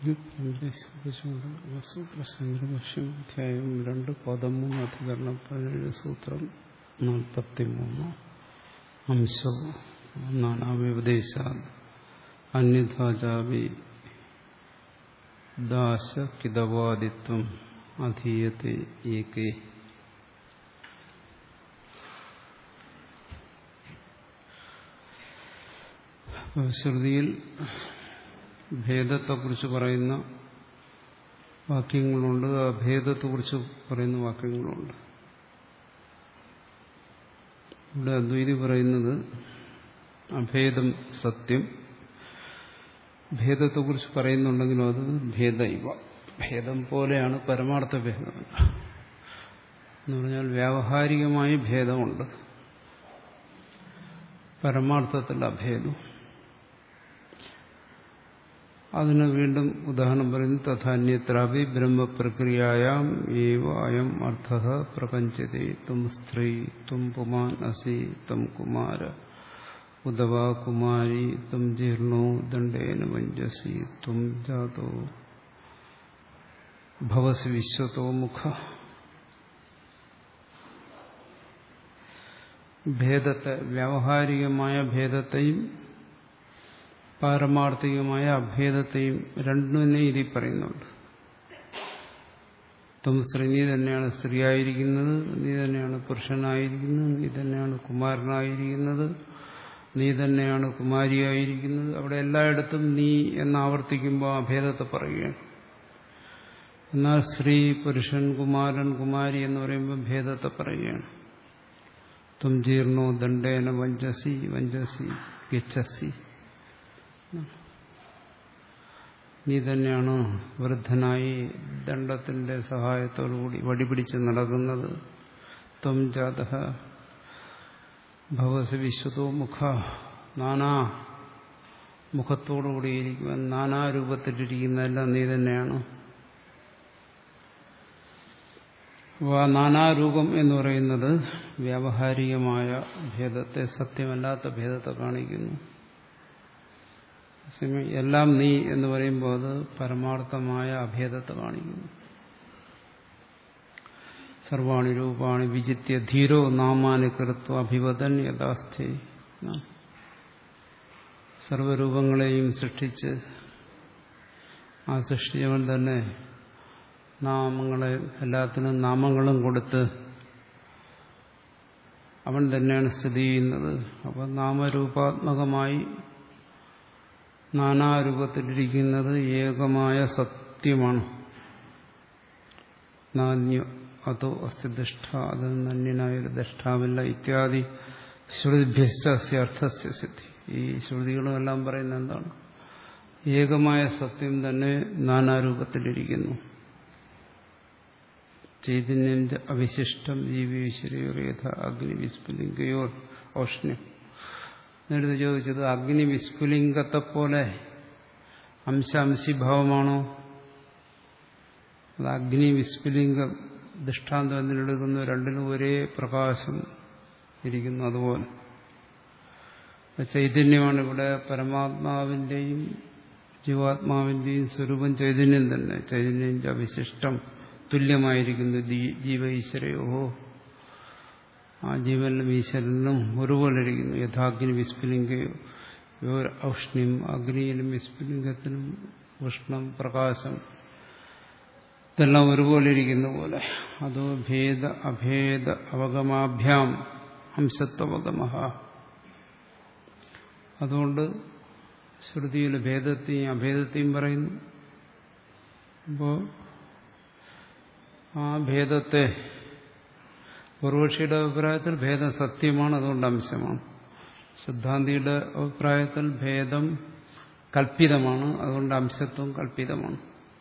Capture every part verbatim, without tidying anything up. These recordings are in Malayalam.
സൂത്രശങ്കരഭാഷ്യം അധ്യായം രണ്ട് പതിമൂന്ന് അധികരണം പതിനേഴ് സൂത്രം നാൽപ്പത്തിമൂന്ന് അംശം നാനാവ്യപദേശ അന്യഥാചാവി ദാശകിതവാദിത്വം അധീയത്തെ ഏകേ. ശ്രുതിയിൽ ഭേദത്തെക്കുറിച്ച് പറയുന്ന വാക്യങ്ങളുണ്ട്, അഭേദത്തെക്കുറിച്ച് പറയുന്ന വാക്യങ്ങളുണ്ട്. ഇവിടെ അദ്വൈതി പറയുന്നത് അഭേദം സത്യം, ഭേദത്തെക്കുറിച്ച് പറയുന്നുണ്ടെങ്കിലും അത് ഭേദ ഇവ, ഭേദം പോലെയാണ്, പരമാർത്ഥ ഭേദമല്ല എന്ന് പറഞ്ഞാൽ വ്യാവഹാരികമായി ഭേദമുണ്ട്, പരമാർത്ഥത്തിൽ അഭേദം. അതിന് വീണ്ടും ഉദാഹരണം പറയുന്നു, തഥാന്യത്രാപി ബ്രഹ്മപ്രക്രിയായാം ഏവ അയം അർത്ഥഃ പ്രപഞ്ചതേ. ത്വം സ്ത്രീ ത്വം പുമാൻ അസി ത്വം കുമാര ഉദവാ കുമാരി ത്വം ജീർണോ ദണ്ഡേന വഞ്ചസി ത്വം ജാതോ ഭവസി വിശ്വതോ മുഖ. ഭേദത്തെ, വ്യാവഹാരികമായ ഭേദത്തെയും പാരമാർത്ഥികമായ അഭേദത്തെയും രണ്ടിനെ ഇതിൽ പറയുന്നുണ്ട്. ത്വം സ്ത്രീ, നീ തന്നെയാണ് സ്ത്രീയായിരിക്കുന്നത്, നീ തന്നെയാണ് പുരുഷനായിരിക്കുന്നത്, നീ തന്നെയാണ് കുമാരനായിരിക്കുന്നത്, നീ തന്നെയാണ് കുമാരിയായിരിക്കുന്നത്. അവിടെ എല്ലായിടത്തും നീ എന്നാവർത്തിക്കുമ്പോൾ അഭേദത്തെ പറയുകയാണ്. എന്നാൽ സ്ത്രീ, പുരുഷൻ, കുമാരൻ, കുമാരി എന്ന് പറയുമ്പോൾ ഭേദത്തെ പറയുകയാണ്. ത്വം ജീർണോ ദണ്ഡേന വഞ്ചസി വഞ്ചസി ഗച്ഛസി, നീ തന്നെയാണ് വൃദ്ധനായി ദണ്ഡത്തിന്റെ സഹായത്തോടുകൂടി വടിപിടിച്ച് നടക്കുന്നത്. ത്വം ജാതഃ ഭവസി വിശ്വതോ മുഖ, നാനാ മുഖത്തോടുകൂടിയിരിക്കുവാൻ, നാനാ രൂപത്തിലിരിക്കുന്നതെല്ലാം നീ തന്നെയാണ്. അപ്പോൾ ആ നാനാരൂപം എന്ന് പറയുന്നത് വ്യാവഹാരികമായ ഭേദത്തെ, സത്യമല്ലാത്ത ഭേദത്തെ കാണിക്കുന്നു. എല്ലാം നീ എന്ന് പറയുമ്പോൾ അത് പരമാർത്ഥമായ അഭേദത്തെ കാണിക്കുന്നു. സർവാണി രൂപാണി വിജിത്യ ധീരോ നാമാനി കൃത്വ അഭിവദൻ യഥാസ്ഥേ. സർവരൂപങ്ങളെയും സൃഷ്ടിച്ച് ആ സൃഷ്ടിച്ചവൻ തന്നെ നാമങ്ങളെ, എല്ലാത്തിനും നാമങ്ങളും കൊടുത്ത് അവൻ തന്നെയാണ് സ്ഥിതി ചെയ്യുന്നത്. അപ്പം നാമരൂപാത്മകമായി നാനാരൂപത്തിലിരിക്കുന്നത് ഏകമായ സത്യമാണ്. നാന്യോ അതോ അസ്തി ദൃഷ്ട, അത് നന്യനായൊരു ദൃഷ്ടാവില്ല. ഇത്യാദി ശ്രുതിഭ്യസ്തർത്ഥസ്യ സിദ്ധി. ഈ ശ്രുതികളും എല്ലാം പറയുന്നത് എന്താണ്? ഏകമായ സത്യം തന്നെ നാനാരൂപത്തിലിരിക്കുന്നു. ചൈതന്യം അവിശിഷ്ടം ജീവിശ്വരയോർ യഥ അഗ്നി വിസ്ഫുലിംഗയോർ ഔഷ്ണ്യം. നേരത്തെ ചോദിച്ചത് അഗ്നി വിസ്ഫുലിംഗത്തെപ്പോലെ അംശാംശിഭാവമാണോ? അത് അഗ്നി വിസ്ഫുലിംഗ ദൃഷ്ടാന്തം എന്തിനെടുക്കുന്നു? രണ്ടിനും ഒരേ പ്രകാശം ഇരിക്കുന്നു. അതുപോലെ ചൈതന്യമാണ് ഇവിടെ. പരമാത്മാവിന്റെയും ജീവാത്മാവിന്റെയും സ്വരൂപം ചൈതന്യം തന്നെ. ചൈതന്യം അവിശിഷ്ടം, തുല്യമായിരിക്കുന്നു ജീവ ഈശ്വരയോ. ആ ജീവനിലും ഈശ്വരനും ഒരുപോലെ ഇരിക്കുന്നു. യഥാഗ്നി വിസ്ഫുലിംഗയോ ഔഷ്ണ്യം, അഗ്നിയിലും വിസ്ഫുലിംഗത്തിനും ഉഷ്ണം, പ്രകാശം ഇതെല്ലാം ഒരുപോലെ ഇരിക്കുന്ന പോലെ. അതോ ഭേദ അഭേദ അവഗമാഭ്യാം അംശത്വവഗമഃ. അതുകൊണ്ട് ശ്രുതിയിൽ ഭേദത്തെയും അഭേദത്തെയും പറയുന്നു. അപ്പോൾ ആ ഭേദത്തെ, പൂർവക്ഷിയുടെ അഭിപ്രായത്തിൽ ഭേദം സത്യമാണ്, അതുകൊണ്ട് അംശമാണ്. സിദ്ധാന്തിയുടെ അഭിപ്രായത്തിൽ ഭേദം കൽപ്പിതമാണ്, അതുകൊണ്ട് അംശത്വം കൽപ്പിതമാണ്.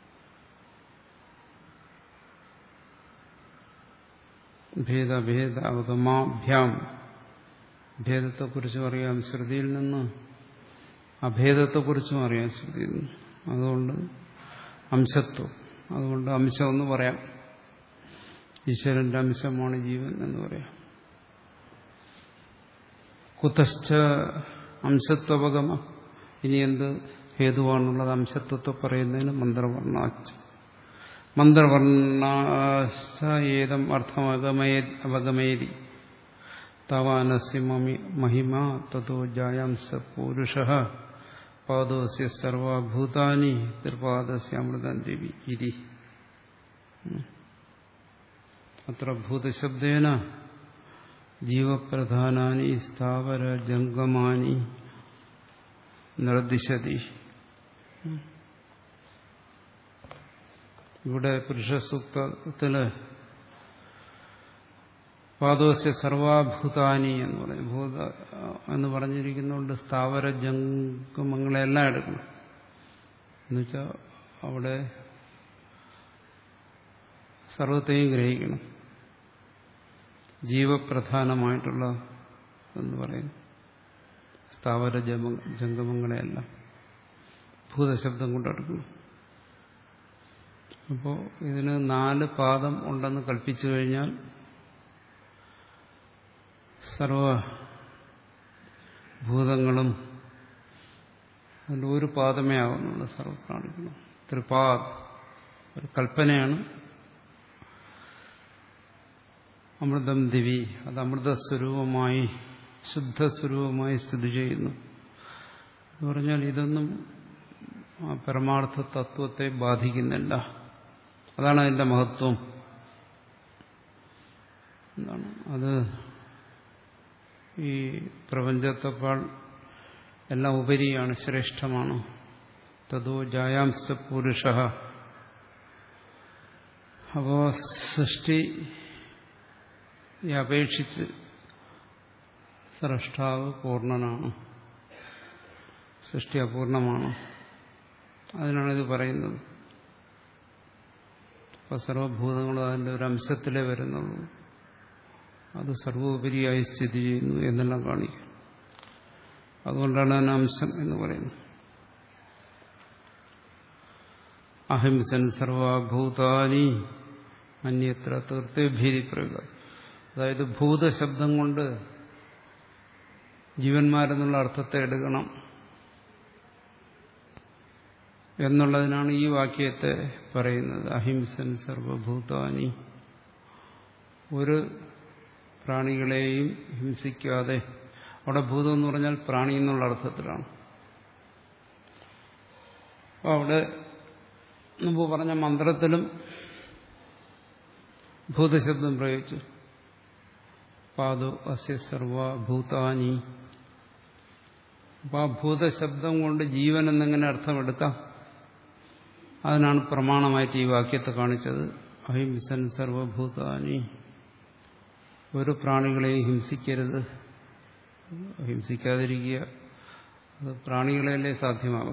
ഭേദഭേദ അവഗമാഭ്യാം, ഭേദത്തെക്കുറിച്ചും അറിയാം ശ്രുതിയിൽ നിന്ന്, അഭേദത്തെക്കുറിച്ചും അറിയാം ശ്രുതിയിൽ നിന്ന്. അതുകൊണ്ട് അംശത്വം, അതുകൊണ്ട് അംശമെന്ന് പറയാം. ഈശ്വരന്റെ അംശമാണ് ജീവൻ എന്ന് പറയാം. കുതശ്ച അംശത്വപഗമ, ഇനി എന്ത് ഹേതുവാണുള്ളത് അംശത്വത്തെ പറയുന്നതിന് മന്ത്രവർണ്ണാച്ച മന്ത്രവർണ്ണാച്ച ഏതം അർത്ഥം അഗമയ അവഗമേതി തവാനസ്യ മഹിമ തതോ ജായാംസ പൂരുഷഃ പാദോസ്യ സർവഭൂതാനി ത്രിപാദസ്യ അമൃതം ദേവി ഇതി. അത്ര ഭൂതശബ്ദേന ജീവപ്രധാനാനി സ്ഥാവര ജംഗമാനി നിർദ്ദിശതി. ഇവിടെ പുരുഷസൂക്തത്തില് പാദോസ്യ സർവഭൂതാനി എന്ന് പറയും. ഭൂത എന്ന് പറഞ്ഞിരിക്കുന്നുണ്ട് സ്ഥാവര ജംഗമങ്ങളെല്ലാം എടുക്കണം. എന്നുവെച്ചാൽ അവിടെ സർവത്തെയും ഗ്രഹിക്കണം. ജീവപ്രധാനമായിട്ടുള്ള എന്ന് പറയുന്നു സ്ഥാവര ജംഗമങ്ങളെയെല്ലാം ഭൂതശബ്ദം കൊണ്ടെടുക്കണം. അപ്പോൾ ഇതിന് നാല് പാദം ഉണ്ടെന്ന് കൽപ്പിച്ചു കഴിഞ്ഞാൽ സർവഭൂതങ്ങളും അതിൽ ഒരു പാദമേ ആകുന്നുള്ളൂ സർവപ്രാണികളും. ത്രിപാദ് ഒരു കൽപ്പനയാണ്. അമൃതം ദിവി അത് അമൃതസ്വരൂപമായി ശുദ്ധസ്വരൂപമായി സ്ഥിതി ചെയ്യുന്നു എന്ന് പറഞ്ഞാൽ ഇതൊന്നും ആ പരമാർത്ഥ തത്വത്തെ ബാധിക്കുന്നില്ല. അതാണ് അതിന്റെ മഹത്വം. എന്താണ് അത് ഈ പ്രപഞ്ചത്തെക്കാൾ എല്ലാം ഉപരിയാണ്, ശ്രേഷ്ഠമാണ്. തതോ ജായാംസ പുരുഷഃ. അപ്പോ സൃഷ്ടിയെ അപേക്ഷിച്ച് സ്രഷ്ടാവ് പൂർണ്ണനാണ്, സൃഷ്ടി അപൂർണമാണ്. അതിനാണിത് പറയുന്നത്. അപ്പൊ സർവഭൂതങ്ങളും അതിൻ്റെ ഒരു അംശത്തിലേ വരുന്നുള്ളൂ. അത് സർവോപരിയായി സ്ഥിതി ചെയ്യുന്നു എന്നെല്ലാം കാണിക്കും. അതുകൊണ്ടാണ് അതിന് അംശം എന്ന് പറയുന്നത്. അഹിംസൻ സർവഭൂതാനി അന്യത്ര തീർത്ഥേഭീതി പ്രയോഗ. അതായത് ഭൂതശബ്ദം കൊണ്ട് ജീവന്മാരെന്നുള്ള അർത്ഥത്തെ എടുക്കണം എന്നുള്ളതിനാണ് ഈ വാക്യത്തെ പറയുന്നത്. അഹിംസൻ സർവഭൂതാനി, ഒരു പ്രാണികളെയും ഹിംസിക്കാതെ. അവിടെ ഭൂതം എന്ന് പറഞ്ഞാൽ പ്രാണി എന്നുള്ള അർത്ഥത്തിലാണ്. അപ്പോൾ അവിടെ മുമ്പ് പറഞ്ഞ മന്ത്രത്തിലും ഭൂതശബ്ദം പ്രയോഗിച്ചു. പാദോ അസ്യ സർവഭൂതാനി. അപ്പോൾ ആ ഭൂതശബ്ദം കൊണ്ട് ജീവൻ എന്നെങ്ങനെ അർത്ഥമെടുക്കാം? അതിനാണ് പ്രമാണമായിട്ട് ഈ വാക്യത്തെ കാണിച്ചത്. അഹിംസൻ സർവഭൂതാനി, ഒരു പ്രാണികളെയും ഹിംസിക്കരുത്. ഹിംസിക്കാതിരിക്കുക, അത് പ്രാണികളെയല്ലേ സാധ്യമാകും.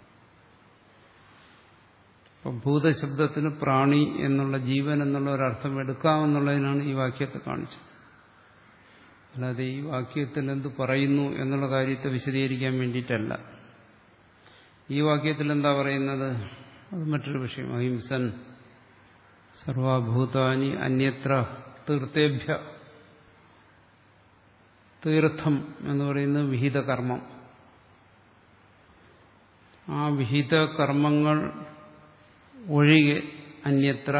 അപ്പം ഭൂതശബ്ദത്തിന് പ്രാണി എന്നുള്ള ജീവൻ എന്നുള്ള ഒരർത്ഥം എടുക്കാമെന്നുള്ളതിനാണ് ഈ വാക്യത്തെ കാണിച്ചത്. അല്ലാതെ ഈ വാക്യത്തിൽ എന്ത് പറയുന്നു എന്നുള്ള കാര്യത്തെ വിശദീകരിക്കാൻ വേണ്ടിയിട്ടല്ല. ഈ വാക്യത്തിൽ എന്താ പറയുന്നത് അത് മറ്റൊരു വിഷയം. അഹിംസൻ സർവഭൂതാനി അന്യത്ര തീർത്ഥേഭ്യ. തീർത്ഥം എന്ന് പറയുന്നത് വിഹിത കർമ്മം. ആ വിഹിത കർമ്മങ്ങൾ ഒഴികെ അന്യത്ര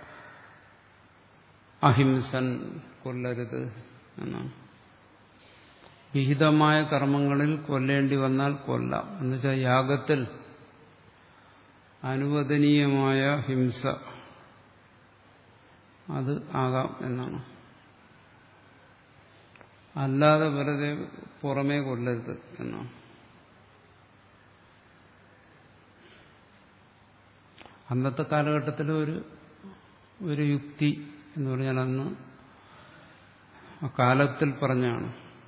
അഹിംസൻ, കൊല്ലരുത് എന്നാണ്. വിഹിതമായ കർമ്മങ്ങളിൽ കൊല്ലേണ്ടി വന്നാൽ കൊല്ലാം. എന്നുവെച്ചാൽ യാഗത്തിൽ അനുവദനീയമായ ഹിംസ അത് ആകാം എന്നാണ്. അല്ലാതെ വെറുതെ പുറമേ കൊല്ലരുത് എന്നാണ്. അന്നത്തെ കാലഘട്ടത്തിൽ ഒരു ഒരു യുക്തി എന്ന് പറഞ്ഞാൽ അന്ന് ആ കാലത്തിൽ പറഞ്ഞാണ്.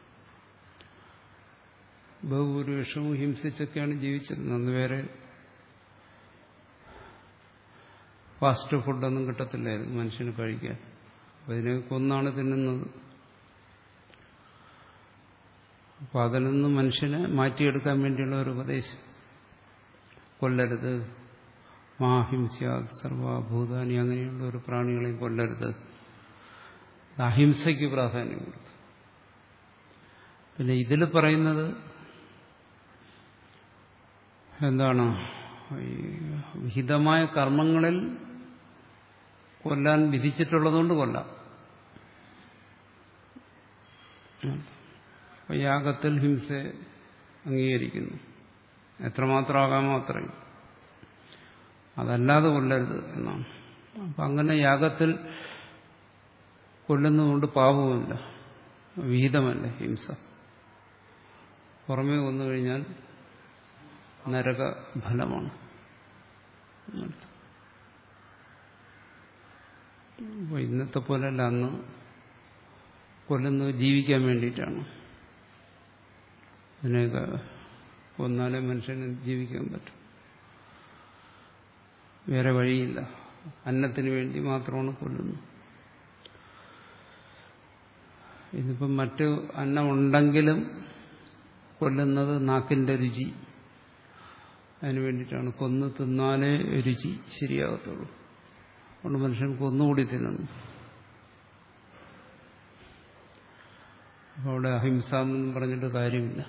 ബഹുഭൂരിപക്ഷവും ഹിംസിച്ചൊക്കെയാണ് ജീവിച്ചിരുന്നത്. അന്ന് വേറെ ഫാസ്റ്റ് ഫുഡൊന്നും കിട്ടത്തില്ലായിരുന്നു മനുഷ്യന് കഴിക്കാൻ. അപ്പം ഇതിനെ കൊന്നാണ് തിന്നുന്നത്. അപ്പം അതിൽ നിന്ന് മനുഷ്യനെ മാറ്റിയെടുക്കാൻ വേണ്ടിയുള്ള ഒരു ഉപദേശം. കൊല്ലരുത്, മാഹിംസ്യാത് സർവഭൂതാനി, അങ്ങനെയുള്ള ഒരു പ്രാണികളെയും കൊല്ലരുത്. അഹിംസയ്ക്ക് പ്രാധാന്യം കൊടുത്തു. പിന്നെ ഇതിൽ പറയുന്നത് എന്താണ് ഈ വിഹിതമായ കർമ്മങ്ങളിൽ കൊല്ലാൻ വിധിച്ചിട്ടുള്ളതുകൊണ്ട് കൊല്ലാം. യാഗത്തിൽ ഹിംസയെ അംഗീകരിക്കുന്നു. എത്രമാത്രമാകാമോ അത്രയും. അതല്ലാതെ കൊല്ലരുത് എന്നാണ്. അപ്പം അങ്ങനെ യാഗത്തിൽ കൊല്ലുന്നതുകൊണ്ട് പാപവുമില്ല, വിഹിതമല്ല ഹിംസ. പുറമേ വന്നു കഴിഞ്ഞാൽ നരകഫലമാണ്. അപ്പോൾ ഇന്നത്തെ പോലെയല്ല, അന്ന് കൊല്ലുന്നത് ജീവിക്കാൻ വേണ്ടിയിട്ടാണ്. അതിനെയൊക്കെ കൊന്നാലേ മനുഷ്യന് ജീവിക്കാൻ പറ്റും, വേറെ വഴിയില്ല. അന്നത്തിന് വേണ്ടി മാത്രമാണ് കൊല്ലുന്നത്. ഇതിപ്പം മറ്റു അന്നം ഉണ്ടെങ്കിലും കൊല്ലുന്നത് നാക്കിന്റെ രുചി അതിനു വേണ്ടിയിട്ടാണ്. കൊന്ന് തിന്നാലേ രുചി ശരിയാകത്തുള്ളൂ. അതുകൊണ്ട് മനുഷ്യൻ കൊന്നുകൂടി തിന്നുന്നു. അപ്പോൾ അവിടെ അഹിംസ എന്നൊന്നും പറഞ്ഞിട്ട് കാര്യമില്ല.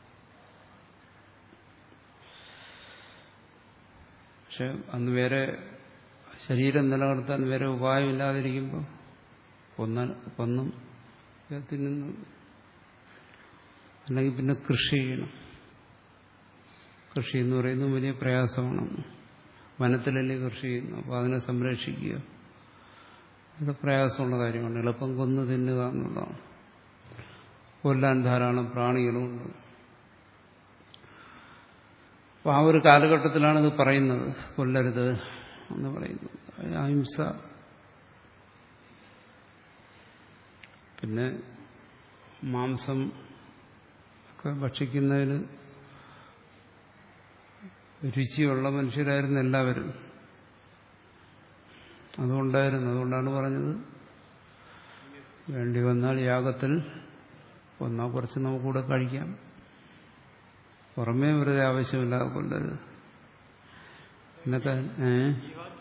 പക്ഷെ അന്ന് വേറെ ശരീരം നിലനിർത്താൻ വേറെ ഉപായമില്ലാതിരിക്കുമ്പോൾ കൊന്ന കൊന്നും തിന്നുന്നു. അല്ലെങ്കിൽ പിന്നെ കൃഷി ചെയ്യണം. കൃഷി എന്ന് പറയുന്നത് വലിയ പ്രയാസമാണ്. വനത്തിലല്ലേ കൃഷി ചെയ്യുന്നു, അപ്പോൾ അതിനെ സംരക്ഷിക്കുക അത് പ്രയാസമുള്ള കാര്യമാണ്. എളുപ്പം കൊന്നു തിന്നുക എന്നുള്ളതാണ്. കൊല്ലാൻ ധാരാളം പ്രാണികളുമുണ്ട്. അപ്പോൾ ആ ഒരു കാലഘട്ടത്തിലാണ് ഇത് പറയുന്നത്, കൊല്ലരുത് എന്ന് പറയുന്നത്. അഹിംസ. പിന്നെ മാംസം ഒക്കെ ഭക്ഷിക്കുന്നതിൽ രുചിയുള്ള മനുഷ്യരായിരുന്നു എല്ലാവരും. അതുകൊണ്ടായിരുന്നു അതുകൊണ്ടാണ് പറഞ്ഞത് വേണ്ടി വന്നാൽ യാഗത്തിൽ ഒന്നാ കുറച്ച് നമുക്കൂടെ കഴിക്കാം, പുറമേ വെറുതെ ആവശ്യമില്ലാതെ കൊല്ലരുത് എന്നൊക്കെ. ഏഹ്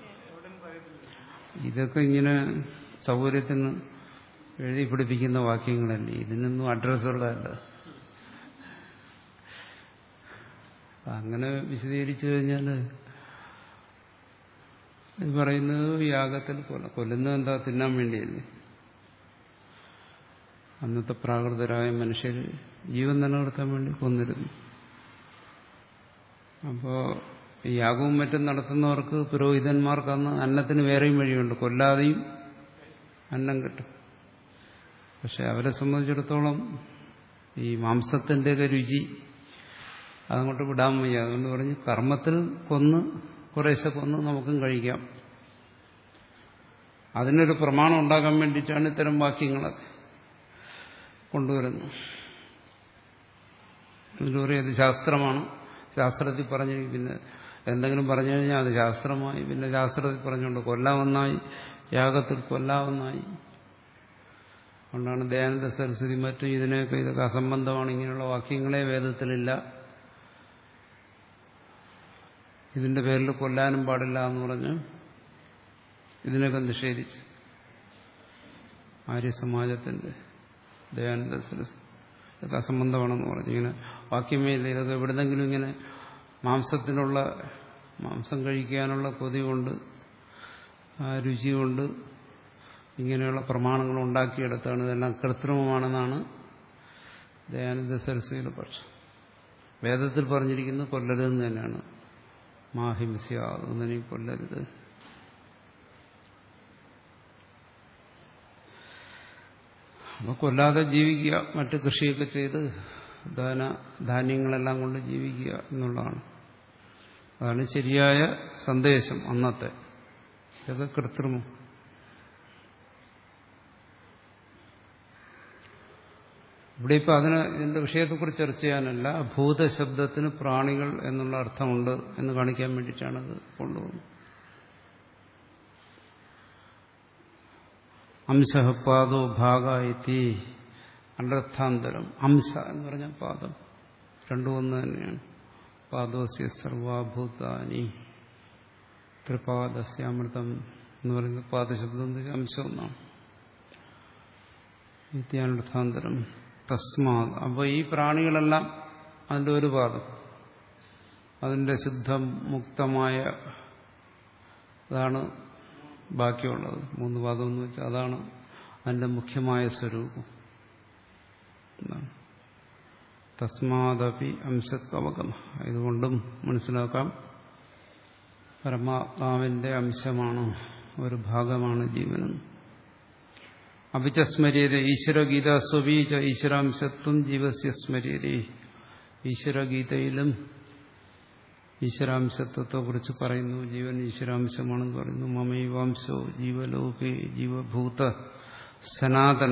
ഇതൊക്കെ ഇങ്ങനെ സൗകര്യത്തിന് എഴുതി പിടിപ്പിക്കുന്ന വാക്യങ്ങളല്ലേ, ഇതിനൊന്നും അഡ്രസ്സുള്ളതല്ല. അങ്ങനെ വിശദീകരിച്ചു കഴിഞ്ഞാൽ ഇത് പറയുന്നത് യാഗത്തിൽ കൊല്ല കൊല്ലുന്നത് എന്താ, തിന്നാൻ വേണ്ടിയല്ലേ. അന്നത്തെ പ്രാകൃതരായ മനുഷ്യർ ജീവൻ നിലനിർത്താൻ വേണ്ടി കൊന്നിരുന്നു. അപ്പോൾ യാഗവും മറ്റും നടത്തുന്നവർക്ക്, പുരോഹിതന്മാർക്ക് അന്ന് അന്നത്തിന് വേറെയും വഴിയുണ്ട്, കൊല്ലാതെയും അന്നം കിട്ടും. പക്ഷെ അവരെ സംബന്ധിച്ചിടത്തോളം ഈ മാംസത്തിൻ്റെയൊക്കെ രുചി അതങ്ങോട്ട് വിടാൻ വയ്യ. അതുകൊണ്ട് പറഞ്ഞ് കർമ്മത്തിൽ കൊന്ന് കുറേശ്ശെ കൊന്ന് നമുക്കും കഴിക്കാം. അതിനൊരു പ്രമാണം ഉണ്ടാക്കാൻ വേണ്ടിയിട്ടാണ് ഇത്തരം വാക്യങ്ങളൊക്കെ കൊണ്ടുവരുന്നത്. അതിലൂടെ പറയും അത് ശാസ്ത്രമാണ്, ശാസ്ത്രത്തിൽ പറഞ്ഞു, പിന്നെ എന്തെങ്കിലും പറഞ്ഞു കഴിഞ്ഞാൽ അത് ശാസ്ത്രമായി, പിന്നെ ശാസ്ത്രത്തിൽ പറഞ്ഞുകൊണ്ട് കൊല്ലാമെന്നായി, യാഗത്തിൽ കൊല്ലാമെന്നായി. അതുകൊണ്ടാണ് ദയാനന്ദ സരസ്വതി മറ്റും ഇതിനെയൊക്കെ ഇതൊക്കെ അസംബന്ധമാണ്, ഇങ്ങനെയുള്ള വാക്യങ്ങളെ വേദത്തിലില്ല, ഇതിന്റെ പേരിൽ കൊല്ലാനും പാടില്ല എന്ന് പറഞ്ഞ് ഇതിനൊക്കെ നിഷേധിച്ചു. ആര്യസമാജത്തിന്റെ ദയാനന്ദ സരസ്വതി ഇതൊക്കെ അസംബന്ധമാണെന്ന് പറഞ്ഞു. ഇങ്ങനെ വാക്യമേ ഇല്ല, ഇതൊക്കെ എവിടെന്നെങ്കിലും ഇങ്ങനെ മാംസത്തിനുള്ള മാംസം കഴിക്കാനുള്ള കൊതി കൊണ്ട്, ആ രുചി കൊണ്ട് ഇങ്ങനെയുള്ള പ്രമാണങ്ങൾ ഉണ്ടാക്കിയെടുത്താണ്. ഇതെല്ലാം കൃത്രിമമാണെന്നാണ് ദയാനന്ദ സരസ്വതിയുടെ പക്ഷം. വേദത്തിൽ പറഞ്ഞിരിക്കുന്നത് കൊല്ലരുതെന്ന് തന്നെയാണ്. മാഹിംസ്യ, ഒന്നിനെയും കൊല്ലരുത്. അപ്പോൾ കൊല്ലാതെ ജീവിക്കുക, മറ്റ് കൃഷിയൊക്കെ ചെയ്ത് ധാന ധാന്യങ്ങളെല്ലാം കൊണ്ട് ജീവിക്കുക എന്നുള്ളതാണ്. അതാണ് ശരിയായ സന്ദേശം അന്നത്തെ. ഇതൊക്കെ കൃത്രിമം. ഇവിടെ ഇപ്പം അതിന് ഇതിന്റെ വിഷയത്തെക്കുറിച്ച് ചർച്ച ചെയ്യാനല്ല, ഭൂതശബ്ദത്തിന് പ്രാണികൾ എന്നുള്ള അർത്ഥമുണ്ട് എന്ന് കാണിക്കാൻ വേണ്ടിയിട്ടാണ് ഇത് കൊണ്ടുപോകുന്നത്. അംശഃ പാദോ ഭാഗ ഇതി അനർത്ഥാന്തരം. അംശ എന്ന് പറഞ്ഞാൽ പാദം, രണ്ടും ഒന്ന് തന്നെയാണ്. പാദോസ്യ സർവഭൂതാനി ത്രിപാദസ്യാമൃതം എന്ന് പറയുന്നത് പാദശബ്ദം അംശം എന്നാണ്. നിത്യാനർത്ഥാന്തരം തസ്മാ. അപ്പോൾ ഈ പ്രാണികളെല്ലാം അതിൻ്റെ ഒരു പാദം, അതിന്റെ ശുദ്ധം മുക്തമായ അതാണ് ബാക്കിയുള്ളത്. മൂന്ന് പാദം എന്ന് വെച്ചാൽ അതാണ് അതിന്റെ മുഖ്യമായ സ്വരൂപം. തസ്മാദപി അംശത്വവഗമ. ഇതുകൊണ്ടും മനസ്സിലാക്കാം പരമാത്മാവിന്റെ അംശമാണ്, ഒരു ഭാഗമാണ് ജീവനും. അഭിച്ച സ്മര്യത ഈശ്വരഗീത സ്വബീജ ഈശ്വരാംശത്വം ജീവസ്യ സ്മര്യത. ഈശ്വരഗീതയിലും ഈശ്വരാംശത്വത്തെ കുറിച്ച് പറയുന്നു. ജീവൻ ഈശ്വരാംശമാണെന്ന് പറയുന്നു. മമൈവാംശോ ജീവലോകേ ജീവഭൂത സനാതന.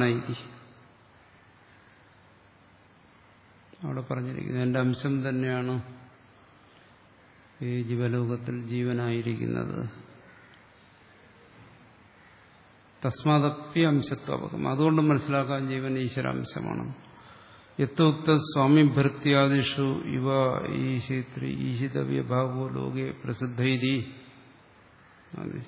അവിടെ പറഞ്ഞിരിക്കുന്നത് എന്റെ അംശം തന്നെയാണ് ഈ ജീവലോകത്തിൽ ജീവനായിരിക്കുന്നത്. തസ്മാദപ്യ അംശത്വപകം. അതുകൊണ്ട് മനസ്സിലാക്കാൻ ജീവൻ ഈശ്വരാംശമാണ്. യഥോക്ത സ്വാമി ഭൃത്യാദിഷു ഇവ ഈശിത്രി ഈശിതവ്യ ഭാവോ ലോകെ പ്രസിദ്ധൈതി. അതെ,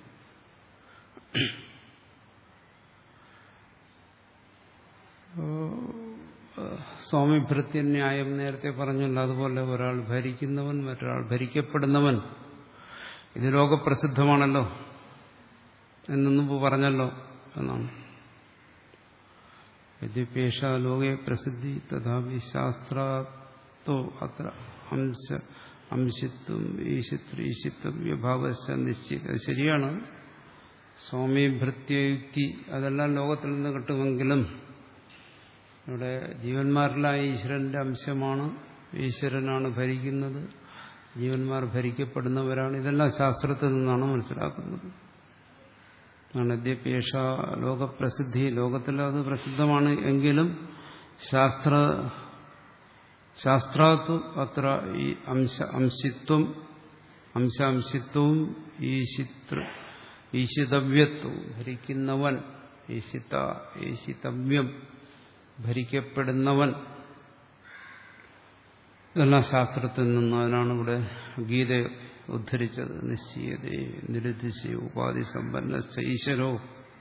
സ്വാമി ഭൃത്യ ന്യായം നേരത്തെ പറഞ്ഞല്ലോ. അതുപോലെ ഒരാൾ ഭരിക്കുന്നവൻ, മറ്റൊരാൾ ഭരിക്കപ്പെടുന്നവൻ, ഇത് ലോകപ്രസിദ്ധമാണല്ലോ എന്ന് മുമ്പ് പറഞ്ഞല്ലോ എന്നാണ്. യദ്യപേഷ ലോകേ പ്രസിദ്ധി തഥാപി ശാസ്ത്രാത്തോ അത്ര അംശ അംശിത്വം ഈശിത്വ ഈശിത്വം വിഭാവശ നിശ്ചിത. അത് ശരിയാണ്. സ്വാമി ഭൃത്യയുക്തി അതെല്ലാം ലോകത്തിൽ നിന്ന് കിട്ടുമെങ്കിലും ഇവിടെ ജീവന്മാരിലായ ഈശ്വരന്റെ അംശമാണ്. ഈശ്വരനാണ് ഭരിക്കുന്നത്, ജീവന്മാർ ഭരിക്കപ്പെടുന്നവരാണ്. ഇതെല്ലാം ശാസ്ത്രത്തിൽ നിന്നാണ് മനസ്സിലാക്കുന്നത്. യദ്യപേഷ ലോകപ്രസിദ്ധി, ലോകത്തിൽ അത് പ്രസിദ്ധമാണ് എങ്കിലും ശാസ്ത്ര ശാസ്ത്രാത്തു അത്ര ഈ അംശ അംശിത്വം അംശാംശിത്വവും ഈശിത്ര ഈശിതവ്യത്വവും ഭരിക്കുന്നവൻ, ഈശിത ഈശിതവ്യം ഭരിക്കപ്പെടുന്നവൻ, ഇതെല്ലാം ശാസ്ത്രത്തിൽ നിന്ന്. അതിനാണ് ഇവിടെ ഗീത ഉദ്ധരിച്ചത്. നിശ്ചയതേ നിരുദ്ദേശ ഉപാധി സമ്പന്ന ഈശ്വരോ.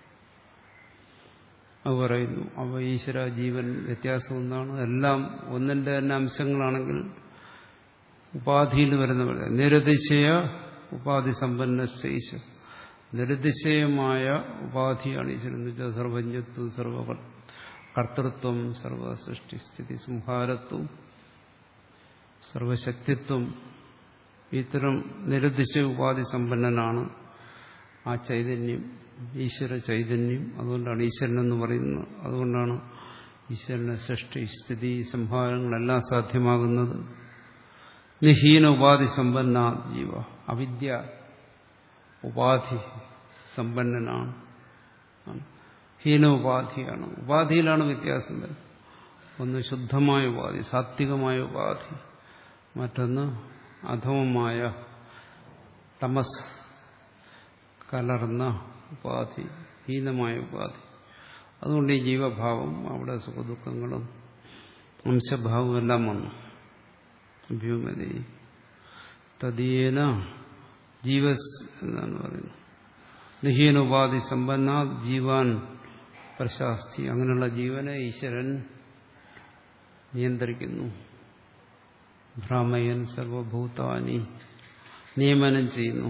അത് പറയുന്നു. അവ ഈശ്വര ജീവൻ വ്യത്യാസം ഒന്നാണ്. എല്ലാം ഒന്നിന്റെ തന്നെ അംശങ്ങളാണെങ്കിൽ ഉപാധിയിൽ വരുന്നവരെ നിരതിശയ ഉപാധി സമ്പന്ന ഈശ്വര. നിരതിശയമായ ഉപാധിയാണ് ഈശ്വരൻ എന്ന് വെച്ചാൽ സർവജ്ഞത്വം, സർവ കർത്തൃത്വം, സർവസൃഷ്ടിസ്ഥിതി സംഹാരത്വം, സർവശക്തിത്വം. ഇത്തരം നിരതിശയ ഉപാധി സമ്പന്നനാണ് ആ ചൈതന്യം, ഈശ്വര ചൈതന്യം. അതുകൊണ്ടാണ് ഈശ്വരൻ എന്ന് പറയുന്നത്. അതുകൊണ്ടാണ് ഈശ്വരന് സൃഷ്ടി സ്ഥിതി സംഹാരങ്ങളെല്ലാം സാധ്യമാകുന്നത്. നിഹീന ഉപാധി സമ്പന്ന ജീവ. അവിദ്യ ഉപാധി സമ്പന്നനാണ്, ഹീന ഉപാധിയാണ്. ഉപാധിയിലാണ് വ്യത്യാസം വരുന്നത്. ഒന്ന് ശുദ്ധമായ ഉപാധി, സാത്വികമായ ഉപാധി. മറ്റൊന്ന് അധമമായ തമസ് കലർന്ന ഉപാധി, ഹീനമായ ഉപാധി. അതുകൊണ്ട് ഈ ജീവഭാവം, അവിടെ സുഖദുഃഖങ്ങളും അംശഭാവവും എല്ലാം വന്നു. വ്യോമതി തദീന ജീവസ് എന്നാണ് പറയുന്നത്. നിഹീനോപാധി സമ്പന്ന ജീവാൻ പ്രശാസ്തി. അങ്ങനെയുള്ള ജീവനെ ഈശ്വരൻ നിയന്ത്രിക്കുന്നു. ഭ്രാമയൻ സർവഭൂതാനി നിയമനം ചെയ്യുന്നു.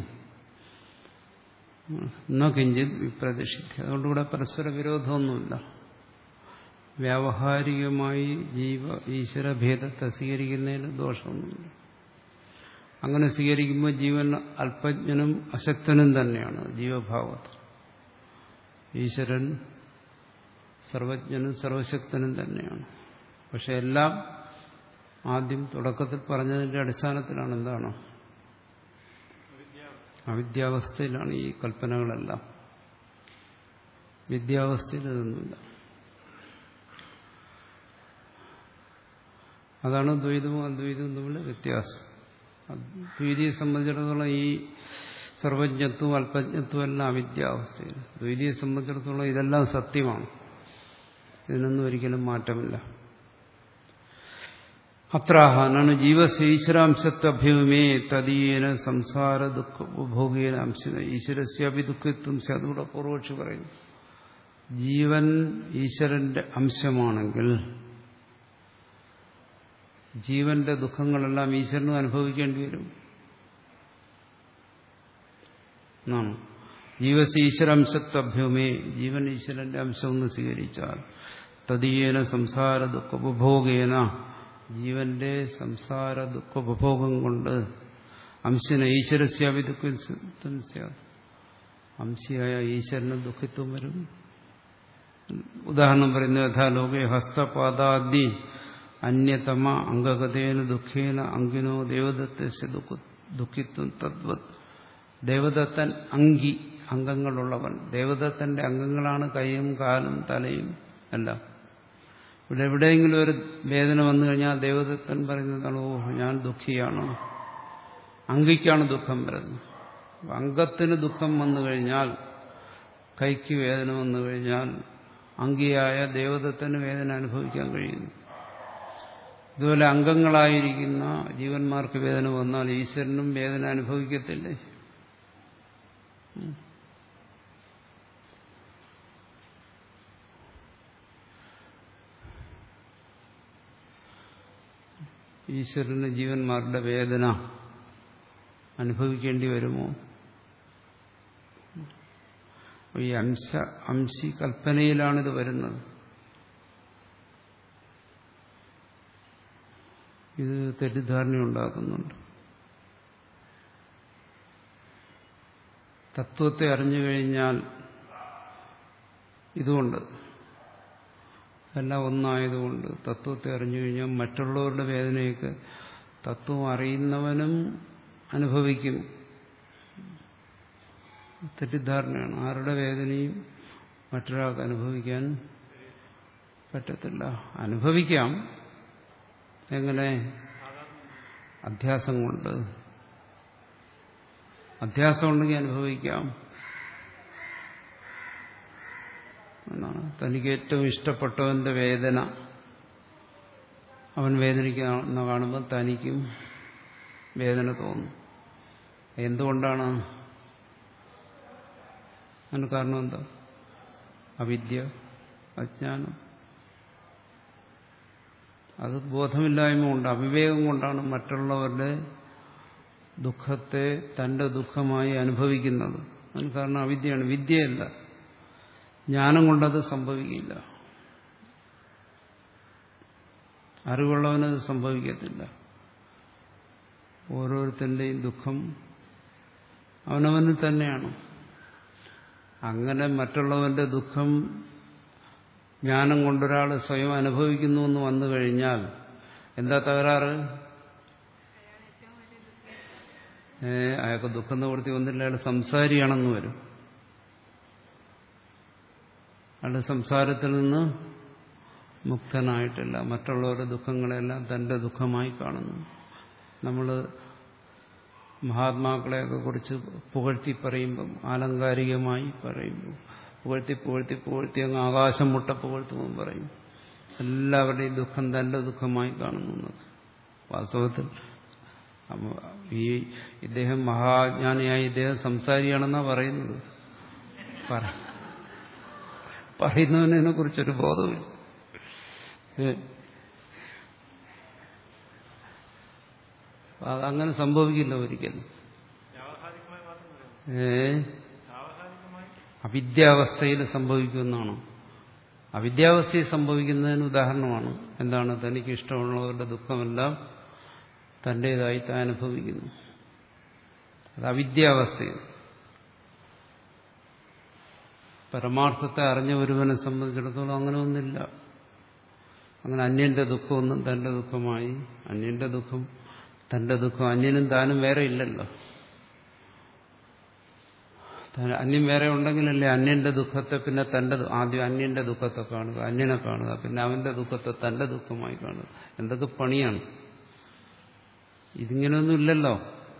ന കിഞ്ചിത് വിപ്രതിഷിദ്ധ. അതുകൊണ്ടിവിടെ പരസ്പര വിരോധമൊന്നുമില്ല. വ്യാവഹാരികമായി ജീവ ഈശ്വര ഭേദത്തെ സ്വീകരിക്കുന്നതിന് ദോഷമൊന്നുമില്ല. അങ്ങനെ സ്വീകരിക്കുമ്പോൾ ജീവൻ അല്പജ്ഞനും അശക്തനും തന്നെയാണ് ജീവഭാവത്തിൽ. ഈശ്വരൻ സർവജ്ഞനും സർവശക്തനും തന്നെയാണ്. പക്ഷെ എല്ലാം ആദ്യം തുടക്കത്തിൽ പറഞ്ഞതിന്റെ അടിസ്ഥാനത്തിലാണ്. എന്താണ്? അവിദ്യാവസ്ഥയിലാണ് ഈ കൽപ്പനകളെല്ലാം. വിദ്യാവസ്ഥയിൽ ഇതൊന്നുമില്ല. അതാണ് ദ്വൈതവും അദ്വൈതവും തമ്മിലുള്ള വ്യത്യാസം. ദ്വൈതിയെ സംബന്ധിച്ചിടത്തോളം ഈ സർവജ്ഞത്വവും അല്പജ്ഞത്വവും എല്ലാം അവിദ്യാവസ്ഥയിൽ. ദ്വൈതിയെ സംബന്ധിച്ചിടത്തോളം ഇതെല്ലാം സത്യമാണ്. ഇതിനൊന്നും ഒരിക്കലും മാറ്റമില്ല. അത്രാഹാനാണ് ജീവസ് ഈശ്വരാംശത്വഭ്യമേ തദീയന സംസാര ദുഃഖ ഉപഭോഗേന അംശന ഈശ്വരസ്യാപി ദുഃഖിത്വം. അതുകൂടെ പൂർവക്ഷി പറയുന്നു. ജീവൻ ഈശ്വരന്റെ അംശമാണെങ്കിൽ ജീവന്റെ ദുഃഖങ്ങളെല്ലാം ഈശ്വരനും അനുഭവിക്കേണ്ടി വരും. എന്നാണ്. ജീവസ് ഈശ്വരാംശത്വഭ്യൂമേ, ജീവൻ ഈശ്വരന്റെ അംശം ഒന്ന് സ്വീകരിച്ചാൽ തദീയേന സംസാര ദുഃഖോപഭോഗേന, ജീവന്റെ സംസാര ദുഃഖോപഭോഗം കൊണ്ട് അംശന ഈശ്വരസ്യാപി ദുഃഖിത്വം സ്യാത്, അംശിയായ ഈശ്വരന് ദുഃഖിത്വം വരും. ഉദാഹരണം പറയുന്നു, യഥാലോകേ ഹസ്തപാദാദി അന്യതമ അംഗഗതേന ദുഃഖേന അങ്കിനോ ദേവദത്തസ്യ ദുഃഖിത്വം തദ്വത്. ദേവദത്തൻ അങ്കി, അംഗങ്ങളുള്ളവൻ. ദേവദത്തന്റെ അംഗങ്ങളാണ് കൈയും കാലും തലയും എല്ലാം. ഇവിടെ എവിടെയെങ്കിലും ഒരു വേദന വന്നു കഴിഞ്ഞാൽ ദേവദത്തൻ പറയുന്നതാണ്, ഓ ഞാൻ ദുഃഖിയാണ്, അങ്കിക്കാണ് ദുഃഖം വരുന്നത്. അംഗത്തിന് ദുഃഖം വന്നു കഴിഞ്ഞാൽ, കൈക്ക് വേദന വന്നു കഴിഞ്ഞാൽ അങ്കിയായ ദേവദത്തന് വേദന അനുഭവിക്കാൻ കഴിയുന്നു. ഇതുപോലെ അംഗങ്ങളായിരിക്കുന്ന ജീവന്മാർക്ക് വേദന വന്നാൽ ഈശ്വരനും വേദന അനുഭവിക്കത്തില്ലേ? ഈശ്വരന് ജീവന്മാരുടെ വേദന അനുഭവിക്കേണ്ടി വരുമോ? ഈ അംശ അംശി കൽപ്പനയിലാണിത് വരുന്നത്. ഇത് തെറ്റിദ്ധാരണ ഉണ്ടാക്കുന്നുണ്ട്. തത്വത്തെ അറിഞ്ഞു കഴിഞ്ഞാൽ ഇതുകൊണ്ട് എല്ലാം ഒന്നായതുകൊണ്ട് തത്വത്തെ അറിഞ്ഞു കഴിഞ്ഞാൽ മറ്റുള്ളവരുടെ വേദനയൊക്കെ തത്വം അറിയുന്നവനും അനുഭവിക്കും. തെറ്റിദ്ധാരണയാണ്. ആരുടെ വേദനയും മറ്റൊരാൾക്ക് അനുഭവിക്കാൻ പറ്റത്തില്ല. അനുഭവിക്കാം. എങ്ങനെ? അധ്യാസം കൊണ്ട്. അധ്യാസം ഉണ്ടെങ്കിൽ അനുഭവിക്കാം എന്നാണ്. തനിക്ക് ഏറ്റവും ഇഷ്ടപ്പെട്ടവന്റെ വേദന അവൻ വേദനിക്കുന്ന കാണുമ്പോൾ തനിക്കും വേദന തോന്നും. എന്തുകൊണ്ടാണ്? അതിന് കാരണം എന്താ? അവിദ്യ, അജ്ഞാനം. അത് ബോധമില്ലായ്മ കൊണ്ട്, അവിവേകം കൊണ്ടാണ് മറ്റുള്ളവരുടെ ദുഃഖത്തെ തന്റെ ദുഃഖമായി അനുഭവിക്കുന്നത്. അതിന് കാരണം അവിദ്യയാണ്, വിദ്യയല്ല. ജ്ഞാനം കൊണ്ടത് സംഭവിക്കില്ല. അറിവുള്ളവനത് സംഭവിക്കത്തില്ല. ഓരോരുത്തരുടെയും ദുഃഖം അവനവനിൽ തന്നെയാണ്. അങ്ങനെ മറ്റുള്ളവന്റെ ദുഃഖം ജ്ഞാനം കൊണ്ടൊരാൾ സ്വയം അനുഭവിക്കുന്നു എന്ന് വന്നു കഴിഞ്ഞാൽ എന്താ തകരാറ്? ഏ അയാൾക്ക് ദുഃഖം നിവൃത്തി വന്നില്ല, അയാൾ സംസാരിയാണെന്ന് വരും. അയാൾ സംസാരത്തിൽ നിന്ന് മുക്തനായിട്ടില്ല. മറ്റുള്ളവരുടെ ദുഃഖങ്ങളെല്ലാം തന്റെ ദുഃഖമായി കാണുന്നു. നമ്മൾ മഹാത്മാക്കളെയൊക്കെ കുറിച്ച് പുകഴ്ത്തി പറയുമ്പം, ആലങ്കാരികമായി പറയുമ്പോൾ പുകഴ്ത്തി പുകഴ്ത്തി പുകഴ്ത്തി അങ്ങ് ആകാശം മുട്ട പുകഴ്ത്തുമ്പോൾ പറയും എല്ലാവരുടെയും ദുഃഖം തന്റെ ദുഃഖമായി കാണുന്നു. വാസ്തവത്തിൽ ഈ ഇദ്ദേഹം മഹാജ്ഞാനിയായി ഇദ്ദേഹം സംസാരിയാണെന്നാണ് പറയുന്നത്. പറയുന്നതിനെ കുറിച്ചൊരു ബോധമില്ല. അതങ്ങനെ സംഭവിക്കില്ല ഒരിക്കലും. ഏ അവിദ്യാവസ്ഥയിൽ സംഭവിക്കുമെന്നാണോ? അവിദ്യാവസ്ഥയിൽ സംഭവിക്കുന്നതിന് ഉദാഹരണമാണ്. എന്താണ്? തനിക്ക് ഇഷ്ടമുള്ളവരുടെ ദുഃഖമെല്ലാം തന്റേതായി താൻ അനുഭവിക്കുന്നു. അത് അവിദ്യാവസ്ഥയിൽ. പരമാർത്ഥത്തെ അറിഞ്ഞ ഒരുവനെ സംബന്ധിച്ചിടത്തോളം അങ്ങനെ ഒന്നില്ല. അങ്ങനെ അന്യന്റെ ദുഃഖമൊന്നും തന്റെ ദുഃഖമായി, അന്യന്റെ ദുഃഖം തന്റെ ദുഃഖം, അന്യനും താനും വേറെ ഇല്ലല്ലോ. അന്യം വേറെ ഉണ്ടെങ്കിലല്ലേ അന്യന്റെ ദുഃഖത്തെ പിന്നെ തന്റെ, ആദ്യം അന്യന്റെ ദുഃഖത്തെ കാണുക, അന്യനെ കാണുക, പിന്നെ അവന്റെ ദുഃഖത്തെ തന്റെ ദുഃഖമായി കാണുക. എന്തൊക്കെ പണിയാണ്! ഇതിങ്ങനെയൊന്നും ഇല്ലല്ലോ.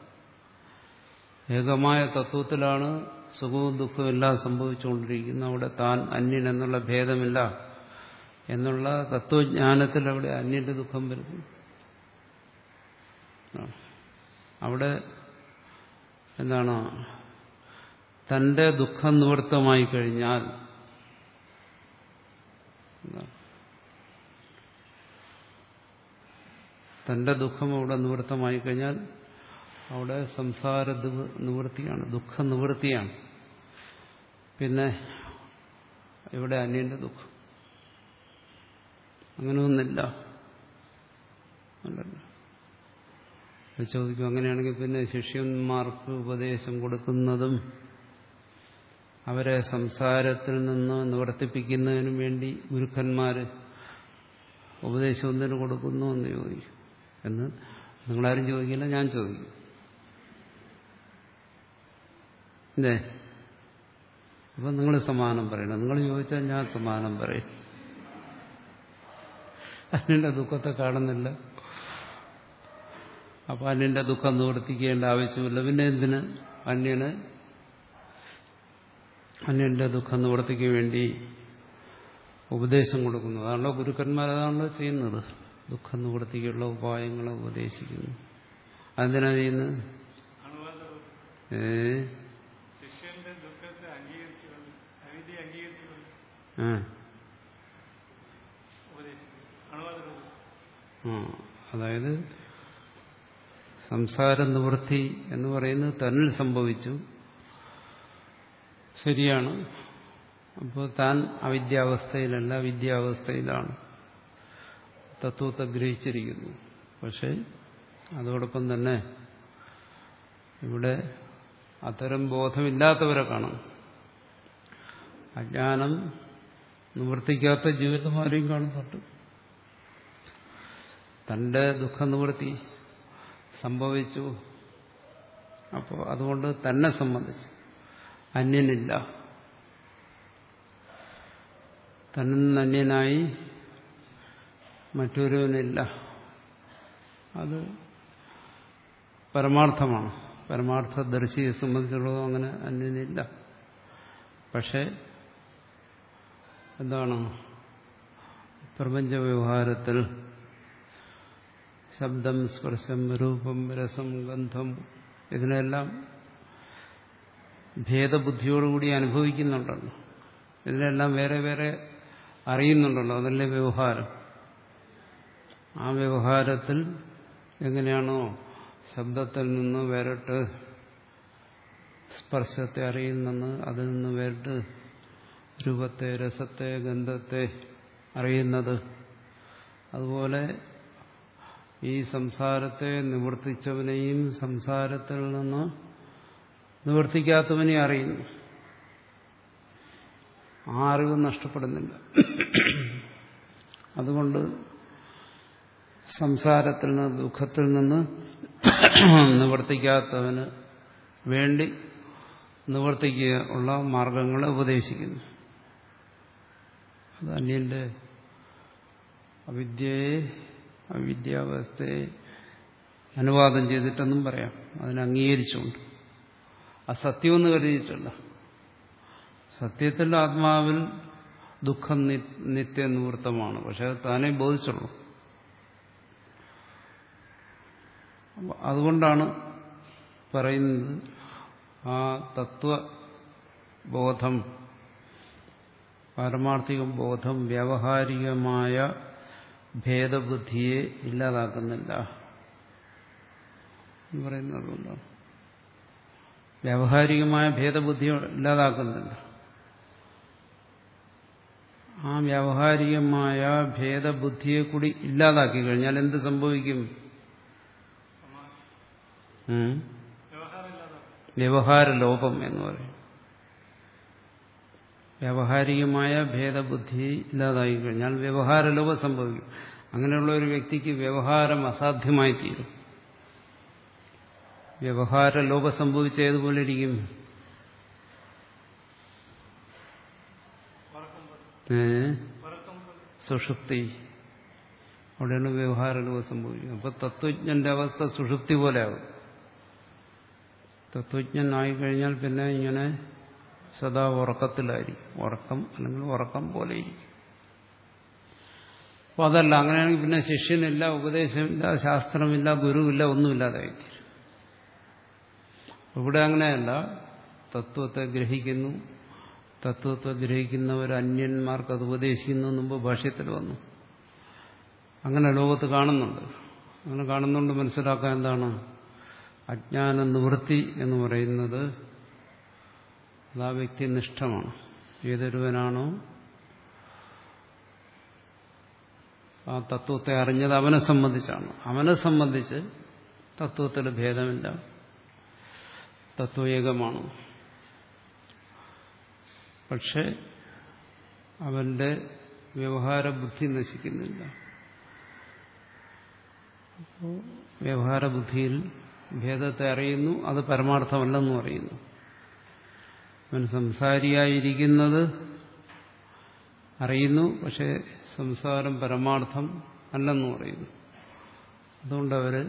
ഏകമായ തത്വത്തിലാണ് സുഖവും ദുഃഖവും എല്ലാം സംഭവിച്ചുകൊണ്ടിരിക്കുന്നത്. അവിടെ താൻ അന്യൻ എന്നുള്ള ഭേദമില്ല എന്നുള്ള തത്വജ്ഞാനത്തിൽ അവിടെ അന്യന്റെ ദുഃഖം വരുന്നു. അവിടെ എന്താണ്? തന്റെ ദുഃഖം നിവൃത്തമായി കഴിഞ്ഞാൽ തന്റെ ദുഃഖം അവിടെ നിവൃത്തമായി കഴിഞ്ഞാൽ അവിടെ സംസാര നിവൃത്തിയാണ്, ദുഃഖ നിവൃത്തിയാണ്. പിന്നെ ഇവിടെ അന്യന്റെ ദുഃഖം അങ്ങനെയൊന്നില്ല. ചോദിക്കും, അങ്ങനെയാണെങ്കിൽ പിന്നെ ശിഷ്യന്മാർക്ക് ഉപദേശം കൊടുക്കുന്നതും അവരെ സംസാരത്തിൽ നിന്ന് നിവർത്തിപ്പിക്കുന്നതിനും വേണ്ടി ഗുരുക്കന്മാർ ഉപദേശം ഒന്നിന് കൊടുക്കുന്നു എന്ന് ചോദിക്കും. എന്ന് നിങ്ങളാരും ചോദിക്കില്ല, ഞാൻ ചോദിക്കും. അല്ലേ? അപ്പം നിങ്ങൾ സമാനം പറയണം. നിങ്ങൾ ചോദിച്ചാൽ ഞാൻ സമാനം പറയും. അന്യന്റെ ദുഃഖത്തെ കാണുന്നില്ല, അപ്പൊ അന്യന്റെ ദുഃഖം നിവർത്തിക്കേണ്ട ആവശ്യമില്ല. പിന്നെ എന്തിന് അന്യന് അന്യന്റെ ദുഃഖം നിവർത്തിക്ക് വേണ്ടി ഉപദേശം കൊടുക്കുന്നു? അതാണല്ലോ ഗുരുക്കന്മാർ, അതാണല്ലോ ചെയ്യുന്നത്. ദുഃഖം നിവർത്തിക്കുള്ള ഉപായങ്ങളെ ഉപദേശിക്കുന്നു. അതെന്തിനാ ചെയ്യുന്നത്? ഏ ആ അതായത് സംസാര നിവൃത്തി എന്ന് പറയുന്നത് തന്നിൽ സംഭവിച്ചു, ശരിയാണ്. അപ്പോൾ താൻ അവിദ്യാവസ്ഥയിലല്ല, വിദ്യാവസ്ഥയിലാണ്, തത്വത്തെ ഗ്രഹിച്ചിരിക്കുന്നു. പക്ഷെ അതോടൊപ്പം തന്നെ ഇവിടെ അത്തരം ബോധമില്ലാത്തവരെ കാണാം. അജ്ഞാനം നിവർത്തിക്കാത്ത ജീവിതമാരെയും കാണുന്നുണ്ട്. തന്റെ ദുഃഖ നിവൃത്തി സംഭവിച്ചു, അപ്പോൾ അതുകൊണ്ട് തന്നെ സംബന്ധിച്ച് അന്യനില്ല, തന്നിൽ നിന്ന് അന്യനായി മറ്റൊരുവനില്ല. അത് പരമാർത്ഥമാണ്. പരമാർത്ഥദർശിയെ സംബന്ധിച്ചുള്ളത് അങ്ങനെ അന്യനില്ല. പക്ഷെ എന്താണ്, പ്രപഞ്ച വ്യവഹാരത്തിൽ ശബ്ദം, സ്പർശം, രൂപം, രസം, ഗന്ധം ഇതിനെല്ലാം ഭേദബുദ്ധിയോടുകൂടി അനുഭവിക്കുന്നുണ്ടല്ലോ, ഇതിനെല്ലാം വേറെ വേറെ അറിയുന്നുണ്ടല്ലോ, അതല്ലേ വ്യവഹാരം. ആ വ്യവഹാരത്തിൽ എങ്ങനെയാണോ ശബ്ദത്തിൽ നിന്ന് വേറിട്ട് സ്പർശത്തെ അറിയുന്നെന്ന്, അതിൽ നിന്ന് വേറിട്ട് രൂപത്തെ, രസത്തെ, ഗന്ധത്തെ അറിയുന്നത്, അതുപോലെ ഈ സംസാരത്തെ നിവർത്തിച്ചവനെയും സംസാരത്തിൽ നിന്ന് നിവർത്തിക്കാത്തവനെയും അറിയുന്നു. ആ അറിവ് നഷ്ടപ്പെടുന്നില്ല. അതുകൊണ്ട് സംസാരത്തിൽ നിന്ന്, ദുഃഖത്തിൽ നിന്ന് നിവർത്തിക്കാത്തവന് വേണ്ടി നിവർത്തിക്കുക ഉള്ള മാർഗങ്ങളെ ഉപദേശിക്കുന്നു. അത് അന്യന്റെ അവിദ്യയെ, അവിദ്യാവസ്ഥയെ അനുവാദം ചെയ്തിട്ടെന്നും പറയാം, അതിനെ അംഗീകരിച്ചുകൊണ്ട്. അസത്യമെന്ന് കരുതിയിട്ടല്ല. സത്യത്തിൽ ആത്മാവിൽ ദുഃഖം നിത്യനിവൃത്തമാണ്, പക്ഷെ അത് താനേ ബോധിച്ചുള്ളൂ. അതുകൊണ്ടാണ് പറയുന്നത് ആ തത്വബോധം, പാരമാർത്ഥിക ബോധം വ്യാവഹാരികമായ ഭേദബുദ്ധിയെ ഇല്ലാതാക്കുന്നില്ല എന്ന് പറയുന്നത്. അതുകൊണ്ടാണ് വ്യാവഹാരികമായ ഭേദബുദ്ധി ഇല്ലാതാക്കുന്നില്ല. ആ വ്യാവഹാരികമായ ഭേദബുദ്ധിയെ കൂടി ഇല്ലാതാക്കി കഴിഞ്ഞാൽ എന്ത് സംഭവിക്കും? വ്യവഹാര ലോപം എന്ന് പറയും. വ്യാവഹാരികമായ ഭേദബുദ്ധി ഇല്ലാതായി കഴിഞ്ഞാൽ വ്യവഹാര ലോപം സംഭവിക്കും. അങ്ങനെയുള്ള ഒരു വ്യക്തിക്ക് വ്യവഹാരം അസാധ്യമായി തീരും. വ്യവഹാര ലോപം സംഭവിച്ച ഏതുപോലെ ഇരിക്കും? സുഷുപ്തി, അവിടെയാണ് വ്യവഹാര ലോപം സംഭവിക്കുന്നത്. അപ്പൊ തത്വജ്ഞന്റെ അവസ്ഥ സുഷുപ്തി പോലെ ആകും. തത്വജ്ഞനായി കഴിഞ്ഞാൽ പിന്നെ ഇങ്ങനെ സദാ ഉറക്കത്തിലായിരിക്കും. ഉറക്കം അല്ലെങ്കിൽ ഉറക്കം പോലെ ഇരിക്കും. അപ്പൊ അതല്ല, അങ്ങനെയാണെങ്കിൽ പിന്നെ ശിഷ്യനില്ല, ഉപദേശമില്ല, ശാസ്ത്രമില്ല, ഗുരുവില്ല, ഒന്നുമില്ലാതായിരിക്കും. ഇവിടെ അങ്ങനെയല്ല. തത്വത്തെ ഗ്രഹിക്കുന്നു, തത്വത്തെ ഗ്രഹിക്കുന്നവർ അന്യന്മാർക്ക് അത് ഉപദേശിക്കുന്നു. മുമ്പ് ഭാഷ്യത്തിൽ വന്നു. അങ്ങനെ ലോകത്ത് കാണുന്നുണ്ട്. അങ്ങനെ കാണുന്നുണ്ട് മനസ്സിലാക്കാൻ എന്താണ്? അജ്ഞാന നിവൃത്തി എന്ന് പറയുന്നത് അത് ആ വ്യക്തിനിഷ്ഠമാണ്. ഏതൊരുവനാണോ ആ തത്വത്തെ അറിഞ്ഞത് അവനെ സംബന്ധിച്ചാണ്. അവനെ സംബന്ധിച്ച് തത്വത്തിൽ ഭേദമില്ല, തത്വം ഏകമാണ്. പക്ഷെ അവന്റെ വ്യവഹാര ബുദ്ധി നശിക്കുന്നില്ല. അപ്പോൾ വ്യവഹാര ബുദ്ധിയിൽ ഭേദത്തെ അറിയുന്നു, അത് പരമാർത്ഥമല്ലെന്നും അറിയുന്നു. അവൻ സംസാരിയായിരിക്കുന്നത് അറിയുന്നു, പക്ഷെ സംസാരം പരമാർത്ഥം അല്ലെന്നും അറിയുന്നു. അതുകൊണ്ടവര്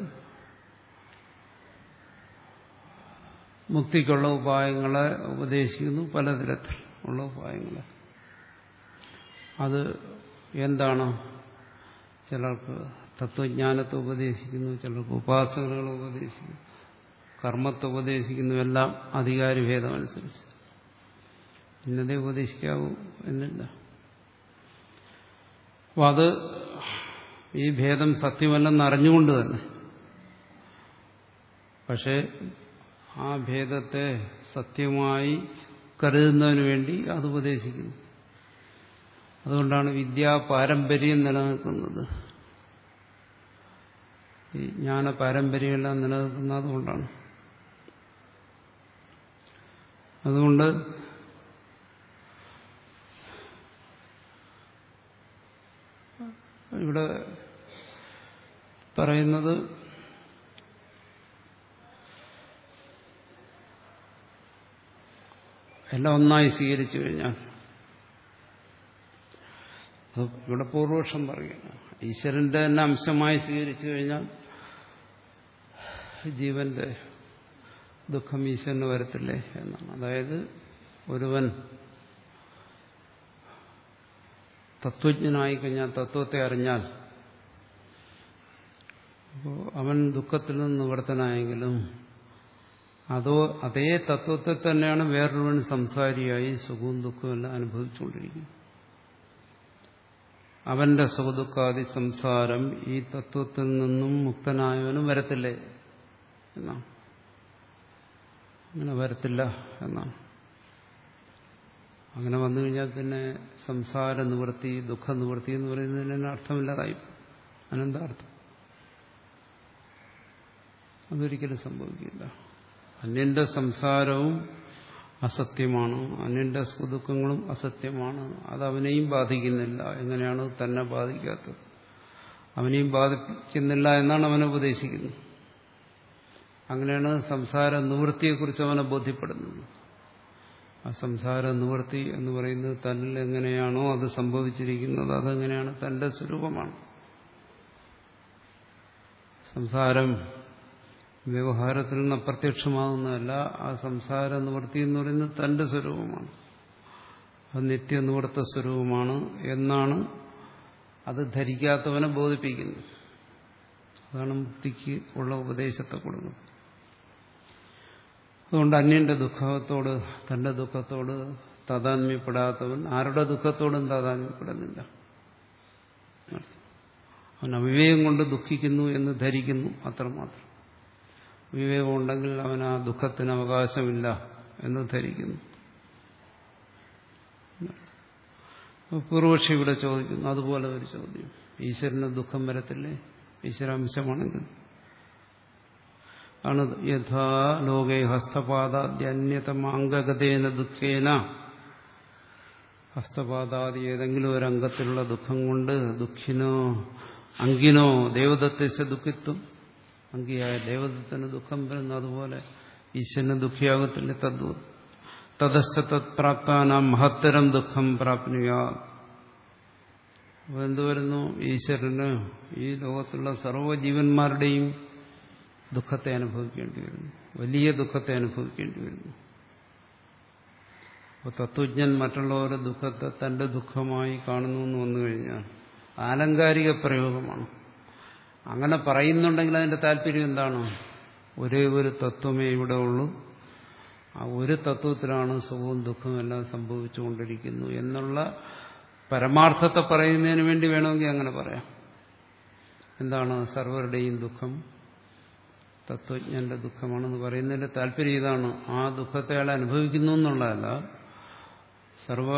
മുക്തിക്കുള്ള ഉപായങ്ങളെ ഉപദേശിക്കുന്നു, പലതരത്തിൽ ഉള്ള ഉപായങ്ങളെ. അത് എന്താണ്? ചിലർക്ക് തത്വജ്ഞാനത്തെ ഉപദേശിക്കുന്നു, ചിലർക്ക് ഉപാസനകളെ ഉപദേശിക്കുന്നു, കർമ്മത്തെ ഉപദേശിക്കുന്നു. എല്ലാം അധികാരി ഭേദമനുസരിച്ച് ഇന്നതേ ഉപദേശിക്കാവൂ എന്നില്ല. അപ്പം അത് ഈ ഭേദം സത്യമല്ലെന്ന് അറിഞ്ഞുകൊണ്ട് തന്നെ, പക്ഷെ ആ ഭേദത്തെ സത്യമായി കരുതുന്നതിന് വേണ്ടി അത് ഉപദേശിക്കുന്നു. അതുകൊണ്ടാണ് വിദ്യാ പാരമ്പര്യം നിലനിൽക്കുന്നത്. ഈ ജ്ഞാന പാരമ്പര്യമെല്ലാം നിലനിൽക്കുന്നത് അതുകൊണ്ടാണ്. അതുകൊണ്ട് ഇവിടെ പറയുന്നത് എല്ലാം ഒന്നായി സ്വീകരിച്ചു കഴിഞ്ഞാൽ, ഇവിടെ പൂർവപക്ഷം പറയുകയാണ്, ഈശ്വരന്റെ തന്നെ അംശമായി സ്വീകരിച്ചു കഴിഞ്ഞാൽ ജീവന്റെ ദുഃഖം ഈശ്വരന് വരത്തില്ലേ എന്നാണ്. അതായത് ഒരുവൻ തത്വജ്ഞനായിക്കഴിഞ്ഞാൽ, തത്വത്തെ അറിഞ്ഞാൽ, അപ്പോൾ അവൻ ദുഃഖത്തിൽ നിന്ന് നിവർത്തനായെങ്കിലും അതോ അതേ തത്വത്തെ തന്നെയാണ് വേറൊരുവൻ സംസാരിയായി സുഖവും ദുഃഖവും എല്ലാം അനുഭവിച്ചുകൊണ്ടിരിക്കുന്നത്. അവന്റെ സുഖദുഃഖാദി സംസാരം ഈ തത്വത്തിൽ നിന്നും മുക്തനായവനും വരത്തില്ലേ എന്നാണ്. അങ്ങനെ വരത്തില്ല എന്നാണ്. അങ്ങനെ വന്നു കഴിഞ്ഞാൽ പിന്നെ സംസാര നിവൃത്തി, ദുഃഖ നിവൃത്തി എന്ന് പറയുന്നതിന് തന്നെ അർത്ഥമില്ലാതായി. അനന്താർത്ഥം അതൊരിക്കലും സംഭവിക്കില്ല. അന്യന്റെ സംസാരവും അസത്യമാണ്, അന്യന്റെ സുഖദുഃഖങ്ങളും അസത്യമാണ്. അത് അവനെയും ബാധിക്കുന്നില്ല. എങ്ങനെയാണ് തന്നെ ബാധിക്കാത്തത്? അവനെയും ബാധിക്കുന്നില്ല എന്നാണ് അവനെ ഉപദേശിക്കുന്നത്. അങ്ങനെയാണ് സംസാര നിവൃത്തിയെക്കുറിച്ച് അവനെ ബോധ്യപ്പെടുന്നത്. ആ സംസാര നിവൃത്തി എന്ന് പറയുന്നത് തന്നിൽ എങ്ങനെയാണോ അത് സംഭവിച്ചിരിക്കുന്നത്, അതെങ്ങനെയാണ് തന്റെ സ്വരൂപമാണ്. സംസാരം വ്യവഹാരത്തിൽ നിന്ന് അപ്രത്യക്ഷമാകുന്നതല്ല. ആ സംസാര നിവൃത്തി എന്ന് പറയുന്നത് തന്റെ സ്വരൂപമാണ്, അത് നിത്യനിവൃത്ത സ്വരൂപമാണ് എന്നാണ് അത് ധരിക്കാത്തവനെ ബോധിപ്പിക്കുന്നത്. അതാണ് മുക്തിക്ക് ഉള്ള ഉപദേശത്തെ കൊടുക്കുന്നത്. അതുകൊണ്ട് അന്യന്റെ ദുഃഖത്തോട്, തന്റെ ദുഃഖത്തോട് താതാത്മ്യപ്പെടാത്തവൻ ആരുടെ ദുഃഖത്തോടും താതാത്മ്യപ്പെടുന്നില്ല. അവൻ അവിവേകം കൊണ്ട് ദുഃഖിക്കുന്നു എന്ന് ധരിക്കുന്നു, അത്രമാത്രം. വിവേകം ഉണ്ടെങ്കിൽ അവൻ ആ ദുഃഖത്തിന് അവകാശമില്ല എന്ന് ധരിക്കുന്നു. പൂർവക്ഷി ഇവിടെ ചോദിക്കുന്നു അതുപോലെ ഒരു ചോദ്യം, ഈശ്വരന് ദുഃഖം വരത്തില്ലേ ഈശ്വരാംശമാണെങ്കിൽ? ആണ് യഥാ ലോകേ ഹസ്തപാദാദ്യന്യതമാംഗഗതേന ദുഃഖേന. ഹസ്തപാദാദി ഏതെങ്കിലും ഒരു അംഗത്തിലുള്ള ദുഃഖം കൊണ്ട് ദുഃഖിനോ അങ്കിനോ ദേവദത്തസ്യ ദുഃഖിത്വം, അങ്കിയായ ദേവദത്തിന് ദുഃഖം വരുന്നു, അതുപോലെ ഈശ്വരന് ദുഃഖിയാകത്തില്ല. തദ്വ തദശ്ച തത്പ്രാപ്താനാം മഹത്തരം ദുഃഖം പ്രാപ്നുയാ. അപ്പോൾ എന്തുവരുന്നു? ഈശ്വരന് ഈ ലോകത്തുള്ള സർവ്വജീവന്മാരുടെയും ദുഃഖത്തെ അനുഭവിക്കേണ്ടി വരുന്നു, വലിയ ദുഃഖത്തെ അനുഭവിക്കേണ്ടി വരുന്നു. അപ്പോൾ തത്വജ്ഞൻ മറ്റുള്ളവരുടെ ദുഃഖത്തെ തന്റെ ദുഃഖമായി കാണുന്നു എന്ന് വന്നു കഴിഞ്ഞാൽ ആലങ്കാരിക പ്രയോഗമാണ്. അങ്ങനെ പറയുന്നുണ്ടെങ്കിൽ അതിന്റെ താല്പര്യം എന്താണ്? ഒരേ ഒരു തത്വമേ ഇവിടെ ഉള്ളൂ, ആ ഒരു തത്വത്തിലാണ് സുഖവും ദുഃഖവും എല്ലാം സംഭവിച്ചുകൊണ്ടിരിക്കുന്നു എന്നുള്ള പരമാർത്ഥത്തെ പറയുന്നതിന് വേണ്ടി വേണമെങ്കിൽ അങ്ങനെ പറയാം. എന്താണ്? സർവരുടെയും ദുഃഖം തത്വജ്ഞന്റെ ദുഃഖമാണെന്ന് പറയുന്നതിന്റെ താല്പര്യം ഇതാണ്. ആ ദുഃഖത്തെ അയാൾ അനുഭവിക്കുന്നു എന്നുള്ളതല്ല, സർവ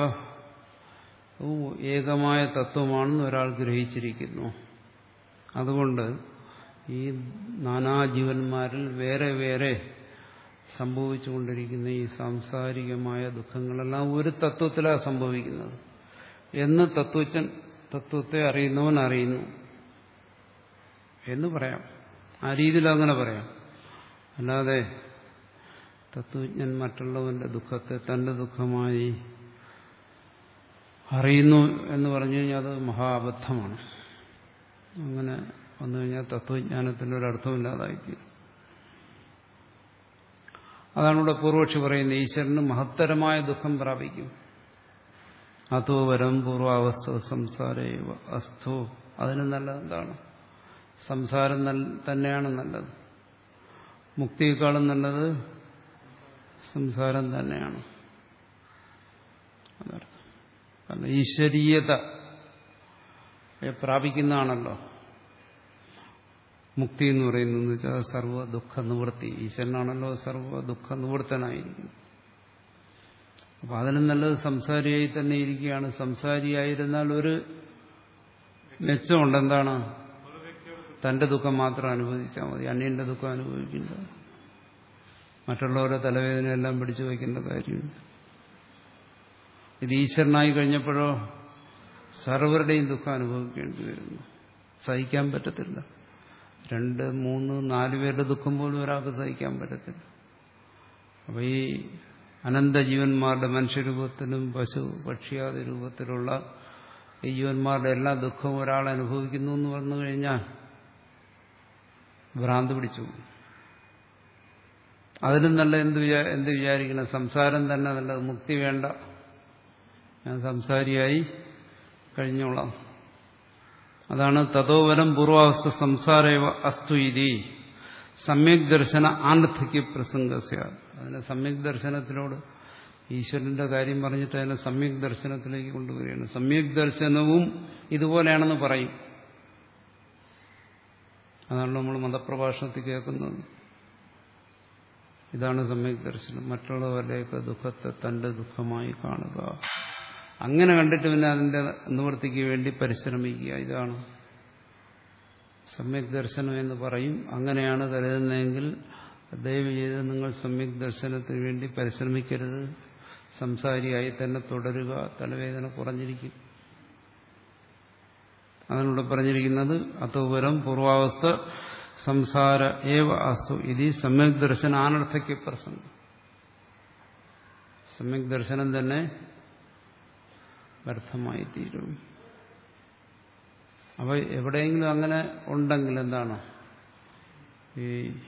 ഏകമായ തത്വമാണെന്ന് ഒരാൾ ഗ്രഹിച്ചിരിക്കുന്നു. അതുകൊണ്ട് ഈ നാനാജീവന്മാരിൽ വേറെ വേറെ സംഭവിച്ചുകൊണ്ടിരിക്കുന്ന ഈ സാംസാരികമായ ദുഃഖങ്ങളെല്ലാം ഒരു തത്വത്തിലാണ് സംഭവിക്കുന്നത് എന്ന് തത്വജ്ഞൻ തത്വത്തെ അറിയുന്നവൻ അറിയുന്നു എന്ന് പറയാം. ആ രീതിയിൽ അങ്ങനെ പറയാം. അല്ലാതെ തത്വജ്ഞൻ മറ്റുള്ളവന്റെ ദുഃഖത്തെ തന്റെ ദുഃഖമായി അറിയുന്നു എന്ന് പറഞ്ഞു കഴിഞ്ഞാൽ അത് മഹാ അബദ്ധമാണ്. അങ്ങനെ വന്നു കഴിഞ്ഞാൽ തത്വജ്ഞാനത്തിന് ഒരർത്ഥമില്ലാതായിത്തീരും. അതാണ് ഇവിടെ പൂർവക്ഷി പറയുന്നത്. ഈശ്വരന് മഹത്തരമായ ദുഃഖം പ്രാപിക്കും. അതോ വരം പൂർവാവസ്ഥ സംസാരേവ അസ്ഥോ. അതിന് നല്ലതെന്താണ്? സംസാരം തന്നെയാണ് നല്ലത്. മുക്തിയേക്കാളും നല്ലത് സംസാരം തന്നെയാണ്. അതർത്ഥം. കാരണം ഈശ്വരീയത പ്രാപിക്കുന്നതാണല്ലോ മുക്തി എന്ന് പറയുന്നത്. വെച്ചാൽ സർവ്വ ദുഃഖ നിവൃത്തി. ഈശ്വരനാണല്ലോ സർവ്വ ദുഃഖ നിവൃത്തനായിരിക്കുന്നത്. അപ്പൊ അതിനും നല്ലത് സംസാരിയായി തന്നെ ഇരിക്കുകയാണ്. സംസാരിയായിരുന്നാൽ ഒരു മെച്ചമുണ്ട്. എന്താണ്? തന്റെ ദുഃഖം മാത്രം അനുഭവിച്ചാൽ മതി. അന്യന്റെ ദുഃഖം അനുഭവിക്കില്ല. മറ്റുള്ളവരുടെ തലവേദനയെല്ലാം പിടിച്ചു വയ്ക്കേണ്ട കാര്യമില്ല. ഇത് ഈശ്വരനായി കഴിഞ്ഞപ്പോഴോ സർവരുടെയും ദുഃഖം അനുഭവിക്കേണ്ടി വരുന്നു. സഹിക്കാൻ പറ്റത്തില്ല. രണ്ട് മൂന്ന് നാല് പേരുടെ ദുഃഖം പോലും ഒരാൾക്ക് സഹിക്കാൻ പറ്റത്തില്ല. അപ്പൊ ഈ അനന്ത ജീവന്മാരുടെ മനുഷ്യരൂപത്തിലും പശു പക്ഷിയാദി രൂപത്തിലുള്ള ഈ ജീവന്മാരുടെ എല്ലാ ദുഃഖവും ഒരാൾ അനുഭവിക്കുന്നു എന്ന് പറഞ്ഞു കഴിഞ്ഞാൽ ഭ്രാന്ത് പിടിച്ചു. അതിനും നല്ല എന്ത് വിചാ എന്ത് വിചാരിക്കണം? സംസാരം തന്നെ നല്ലത്. മുക്തി വേണ്ട, ഞാൻ സംസാരിയായി കഴിഞ്ഞോളാം. അതാണ് തതോവരം പൂർവാവസ്ഥ സംസാരേവ അസ്തു ഇതി സമ്യക് ദർശന ആനർത്ഥിക്ക് പ്രസംഗസ്യ. അതിനെ സമ്യക് ദർശനത്തിനോട് ഈശ്വരന്റെ കാര്യം പറഞ്ഞിട്ട് അതിനെ സമ്യക് ദർശനത്തിലേക്ക് കൊണ്ടുവരികയാണ്. സമ്യക് ദർശനവും ഇതുപോലെയാണെന്ന് പറയും. അതാണ് നമ്മൾ മതപ്രഭാഷണത്തിൽ കേൾക്കുന്നത്. ഇതാണ് സമ്യക് ദർശനം. മറ്റുള്ളവരുടെയൊക്കെ ദുഃഖത്തെ തന്റെ ദുഃഖമായി കാണുക. അങ്ങനെ കണ്ടിട്ട് പിന്നെ അതിന്റെ നിവൃത്തിക്ക് വേണ്ടി പരിശ്രമിക്കുക. ഇതാണ് സമ്യക് ദർശനം എന്ന് പറയും. അങ്ങനെയാണ് കരുതുന്നതെങ്കിൽ ദയവ് ചെയ്ത് നിങ്ങൾ സമ്യക് ദർശനത്തിന് വേണ്ടി പരിശ്രമിക്കരുത്. സംസാരിയായി തന്നെ തുടരുക. തലവേദന കുറഞ്ഞിരിക്കും. അതിലൂടെ പറഞ്ഞിരിക്കുന്നത് അതോപരം പൂർവാവസ്ഥ സംസാര ഏവ അസ്തു ഇത് സമ്യക് ദർശന അനർത്ഥയ്ക്ക് പ്രസംഗം. സമ്യക് ദർശനം തന്നെ വ്യർത്ഥമായി തീരും. അപ്പൊ എവിടെയെങ്കിലും അങ്ങനെ ഉണ്ടെങ്കിൽ എന്താണ്? ഈ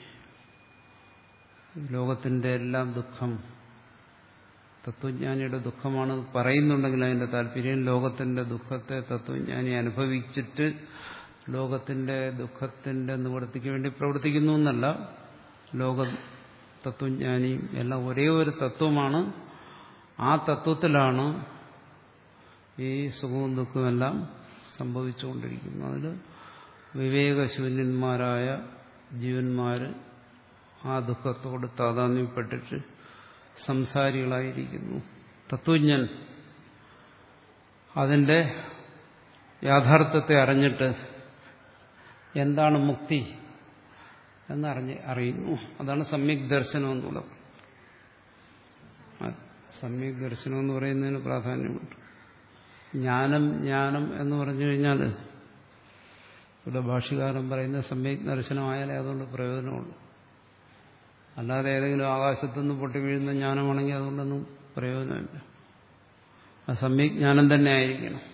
ലോകത്തിന്റെ എല്ലാം ദുഃഖം തത്വജ്ഞാനിയുടെ ദുഃഖമാണ് പറയുന്നുണ്ടെങ്കിൽ അതിന്റെ താല്പര്യം ലോകത്തിന്റെ ദുഃഖത്തെ തത്വജ്ഞാനി അനുഭവിച്ചിട്ട് ലോകത്തിന്റെ ദുഃഖത്തിന്റെ നിവൃത്തിക്ക് വേണ്ടി പ്രവർത്തിക്കുന്നു എന്നല്ല. ലോക തത്വജ്ഞാനിയും എല്ലാം ഒരേ ഒരു തത്വമാണ്. ആ തത്വത്തിലാണ് ഈ സുഖവും ദുഃഖവും എല്ലാം സംഭവിച്ചുകൊണ്ടിരിക്കുന്നു. അതിൽ വിവേകശൂന്യന്മാരായ ജീവന്മാര് ആ ദുഃഖത്തോട് താതാത്മ്യപ്പെട്ടിട്ട് സംസാരികളായിരിക്കുന്നു. തത്വജ്ഞൻ അതിന്റെ യാഥാർത്ഥ്യത്തെ അറിഞ്ഞിട്ട് എന്താണ് മുക്തി എന്നറിഞ്ഞ് അറിയുന്നു. അതാണ് സമ്യക് ദർശനം എന്നുള്ളത്. സമ്യക് ദർശനം എന്ന് പറയുന്നതിന് പ്രാധാന്യമുണ്ട്. ജ്ഞാനം ജ്ഞാനം എന്ന് പറഞ്ഞു കഴിഞ്ഞാൽ ഇവിടെ ഭാഷ്യകാരൻ പറയുന്ന സമ്യക് ദർശനമായാലേ അതുകൊണ്ട് പ്രയോജനമുള്ളൂ. അല്ലാതെ ഏതെങ്കിലും ആകാശത്തുനിന്ന് പൊട്ടി വീഴുന്ന ജ്ഞാനമാണെങ്കിൽ അതുകൊണ്ടൊന്നും പ്രയോജനമില്ല. ആ സമ്യക് ജ്ഞാനം തന്നെ ആയിരിക്കണം.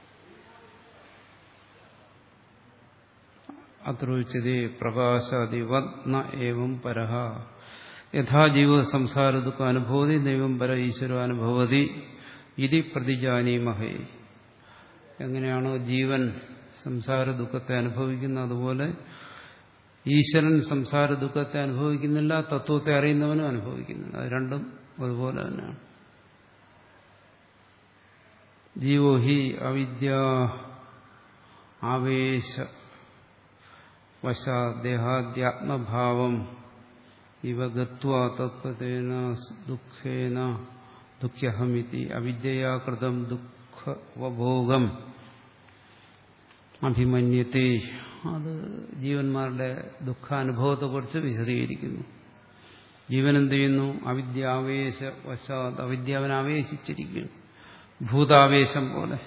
അത്രോച്ചതേ പ്രകാശാദിവത് ന ഏവം പരഹ യഥാ ജീവ സംസാര ദുഃഖ അനുഭവതി ദൈവം പര ഈശ്വരോ അനുഭവതി ഇതി പ്രതിജാനീമഹേ. എങ്ങനെയാണോ ജീവൻ സംസാര ദുഃഖത്തെ അനുഭവിക്കുന്നത് അതുപോലെ ഈശ്വരൻ സംസാര ദുഃഖത്തെ അനുഭവിക്കുന്നില്ല, തത്വത്തെ അറിയുന്നവനും അനുഭവിക്കുന്നില്ല. അത് രണ്ടും അതുപോലെ തന്നെയാണ്. ജീവോ ഹി അവിദ്യ ആവേശ വശാ ദേഹാദ്യാത്മഭാവം ഇവ ഗത്വാ തത്പതേന ദുഃഖേന ദുഃഖ്യഹമിതി അവിദ്യയാ കൃതം ദുഃഖവഭോഗം അഭിമന്യത്തെ. അത് ജീവന്മാരുടെ ദുഃഖാനുഭവത്തെക്കുറിച്ച് വിശദീകരിക്കുന്നു. ജീവൻ എന്ത് ചെയ്യുന്നു? അവിദ്യാവേശ വശാത്, അവിദ്യ അവൻ ആവേശിച്ചിരിക്കുന്നു, ഭൂതാവേശം പോലെ.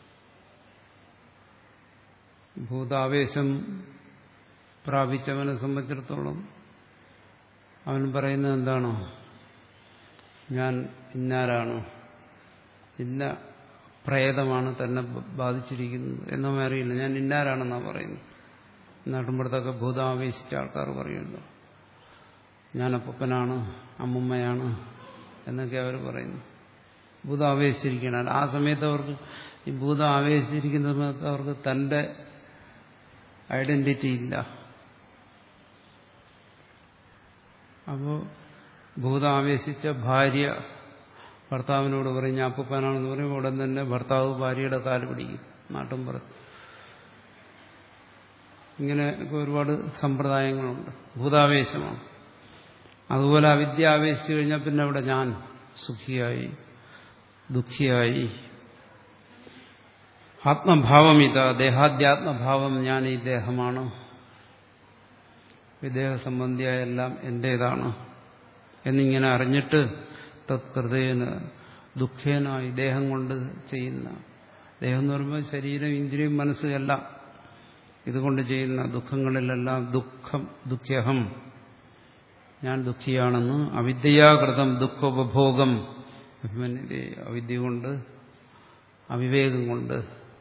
ഭൂതാവേശം പ്രാപിച്ചവനെ സംബന്ധിച്ചിടത്തോളം അവൻ പറയുന്നത് എന്താണോ? ഞാൻ ഇന്നാരാണ്, ഇന്ന പ്രേതമാണ് തന്നെ ബാധിച്ചിരിക്കുന്നത് എന്നൊന്നും അറിയില്ല, ഞാൻ ഇന്നാരാണെന്നാണ് പറയുന്നത്. നാട്ടിൻപുറത്തൊക്കെ ഭൂതാവേശിച്ച ആൾക്കാർ പറയുമല്ലോ, ഞാൻ അപ്പനാണ്, അമ്മുമ്മയാണ് എന്നൊക്കെ അവർ പറയുന്നു. ഭൂതം ആവേശിച്ചിരിക്കണം. ആ സമയത്ത് അവർക്ക്, ഈ ഭൂതം ആവേശിച്ചിരിക്കുന്ന സമയത്ത് അവർക്ക് തന്റെ ഐഡന്റിറ്റി ഇല്ല. അപ്പോൾ ഭൂതം ആവേശിച്ച ഭാര്യ ഭർത്താവിനോട് പറയും ഞാൻ അപ്പനാണെന്ന് പറയും. ഉടൻ തന്നെ ഭർത്താവ് ഭാര്യയുടെ കാല് പിടിക്കും. നാട്ടും പറയും. ഇങ്ങനെയൊക്കെ ഒരുപാട് സമ്പ്രദായങ്ങളുണ്ട്. ഭൂതാവേശമാണ്. അതുപോലെ അവിദ്യ ആവേശിച്ചു കഴിഞ്ഞാൽ പിന്നെ അവിടെ ഞാൻ സുഖിയായി ദുഃഖിയായി. ആത്മഭാവം ഇതാ, ദേഹാദ്യാത്മഭാവം, ഞാൻ ഈ ദേഹമാണ്, വിദേഹ സംബന്ധിയായ എല്ലാം എന്റേതാണ് എന്നിങ്ങനെ അറിഞ്ഞിട്ട് തത്കൃതേന ദുഃഖേനായി, ദേഹം കൊണ്ട് ചെയ്യുന്ന, ദേഹം എന്ന് പറയുമ്പോൾ ശരീരം ഇന്ദ്രിയം മനസ്സ് എല്ലാം, ഇതുകൊണ്ട് ചെയ്യുന്ന ദുഃഖങ്ങളിലെല്ലാം ദുഃഖം ദുഃഖ്യഹം, ഞാൻ ദുഃഖിയാണെന്ന് അവിദ്യയാകൃതം ദുഃഖോപഭോഗം അഭിമന്യതേ, അവിദ്യ കൊണ്ട് അവിവേകം കൊണ്ട്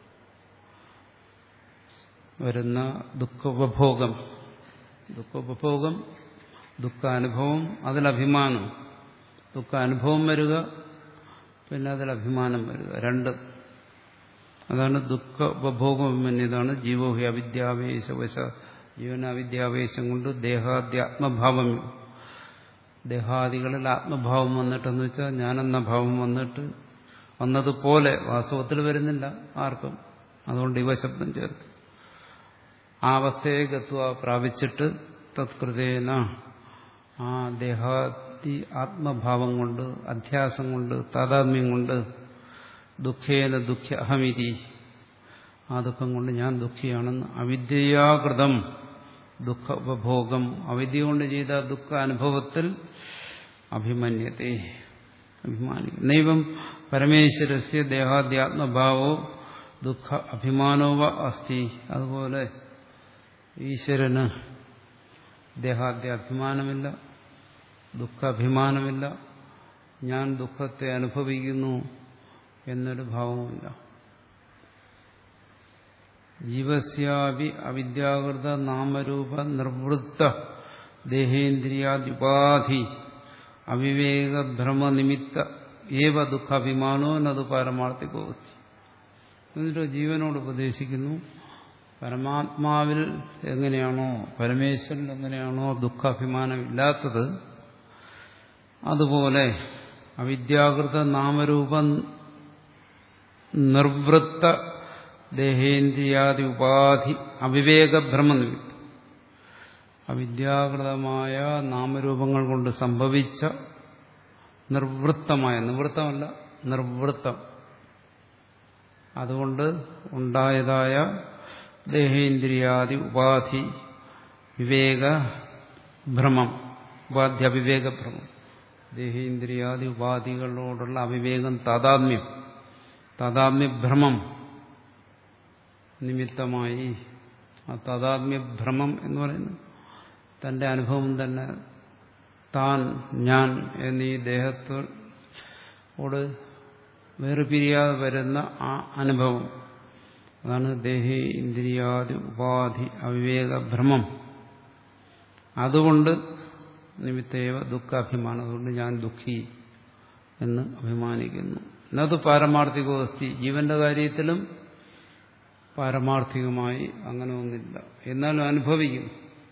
വരുന്ന ദുഃഖോപഭോഗം, ദുഃഖോപഭോഗം ദുഃഖാനുഭവം, അതിലഭിമാനം, ദുഃഖാനുഭവം വരിക പിന്നെ അതിലഭിമാനം വരിക, രണ്ട്. അതാണ് ദുഃഖ ഉപഭോഗം അഭിമന്യതാണ് ജീവോഹി അവിദ്യാവേശവശ, ജീവന അവിദ്യാവേശം കൊണ്ട് ദേഹാദ്യാത്മഭാവം, ദേഹാദികളിൽ ആത്മഭാവം വന്നിട്ടെന്ന് വെച്ചാൽ ഞാനെന്ന ഭാവം വന്നിട്ട് വന്നതുപോലെ വാസ്തവത്തിൽ വരുന്നില്ല ആർക്കും. അതുകൊണ്ട് ഇവ ശബ്ദം ചേർത്ത് ആ അവസ്ഥയെ ഗത്വ പ്രാപിച്ചിട്ട് തത്കൃതേന, ആ ദേഹാദി ആത്മഭാവം കൊണ്ട്, അധ്യാസം കൊണ്ട്, താതാത്മ്യം കൊണ്ട്, ദുഃഖേന ദുഃഖ്യ അഹമിതി, ആ ദുഃഖം കൊണ്ട് ഞാൻ ദുഃഖിയാണെന്ന് അവിദ്യയാകൃതം ദുഃഖ ഉപഭോഗം, അവിദ്യ കൊണ്ട് ചെയ്ത ദുഃഖ അനുഭവത്തിൽ അഭിമന്യത്തെ, അഭിമാനിക്കും. നൈവം പരമേശ്വരസ്യ ദേഹാദ്യാത്മഭാവോ ദുഃഖ അഭിമാനോവ അസ്തി, അതുപോലെ ഈശ്വരന് ദേഹാദ്യാഭിമാനമില്ല, ദുഃഖാഭിമാനമില്ല, ഞാൻ ദുഃഖത്തെ അനുഭവിക്കുന്നു എന്നൊരു ഭാവമില്ല. ജീവസ്യാപി അവിദ്യാകൃത നാമരൂപ നിർവൃത്ത ദേഹേന്ദ്രിയാദ്യുപാധി അവിവേക ഭ്രമനിമിത്ത ഏവ ദുഃഖാഭിമാനോ നതു പാരമാർത്ഥികോസ്തി. എന്നിട്ട് ജീവനോട് ഉപദേശിക്കുന്നു, പരമാത്മാവിൽ എങ്ങനെയാണോ, പരമേശ്വരൻ എങ്ങനെയാണോ ദുഃഖാഭിമാനം ഇല്ലാത്തത്, അതുപോലെ അവിദ്യാകൃത നാമരൂപ നിർവൃത്ത ദേഹേന്ദ്രിയാദി ഉപാധി അവിവേകഭ്രമനിമിത്തം, അവിദ്യാകൃതമായ നാമരൂപങ്ങൾ കൊണ്ട് സംഭവിച്ച നിർവൃത്തമായ, നിവൃത്തമല്ല നിർവൃത്തം, അതുകൊണ്ട് ഉണ്ടായതായ ദേഹേന്ദ്രിയാദി ഉപാധി വിവേകഭ്രമം, ഉപാധി അവിവേകഭ്രമം, ദേഹേന്ദ്രിയാദി ഉപാധികളോടുള്ള അവിവേകം, താതാത്മ്യം, താതാത്മ്യഭ്രമം നിമിത്തമായി, ആ താതാത്മ്യഭ്രമം എന്ന് പറയുന്നത് തന്റെ അനുഭവം തന്നെ, താൻ ഞാൻ എന്നീ ദേഹത്തോട് വേർപിരിയാതെ വരുന്ന ആ അനുഭവം, അതാണ് ദേഹേ ഇന്ദ്രിയാദി ഉപാധി അവിവേകഭ്രമം. അതുകൊണ്ട് നിമിത്തേവ ദുഃഖാഭിമാനം, അതുകൊണ്ട് ഞാൻ ദുഃഖി എന്ന് അഭിമാനിക്കുന്നു. എന്നത് പാരമാർത്ഥികോസ്തി, ജീവന്റെ കാര്യത്തിലും പാരമാർത്ഥികമായി അങ്ങനെ ഒന്നില്ല, എന്നാലും അനുഭവിക്കും.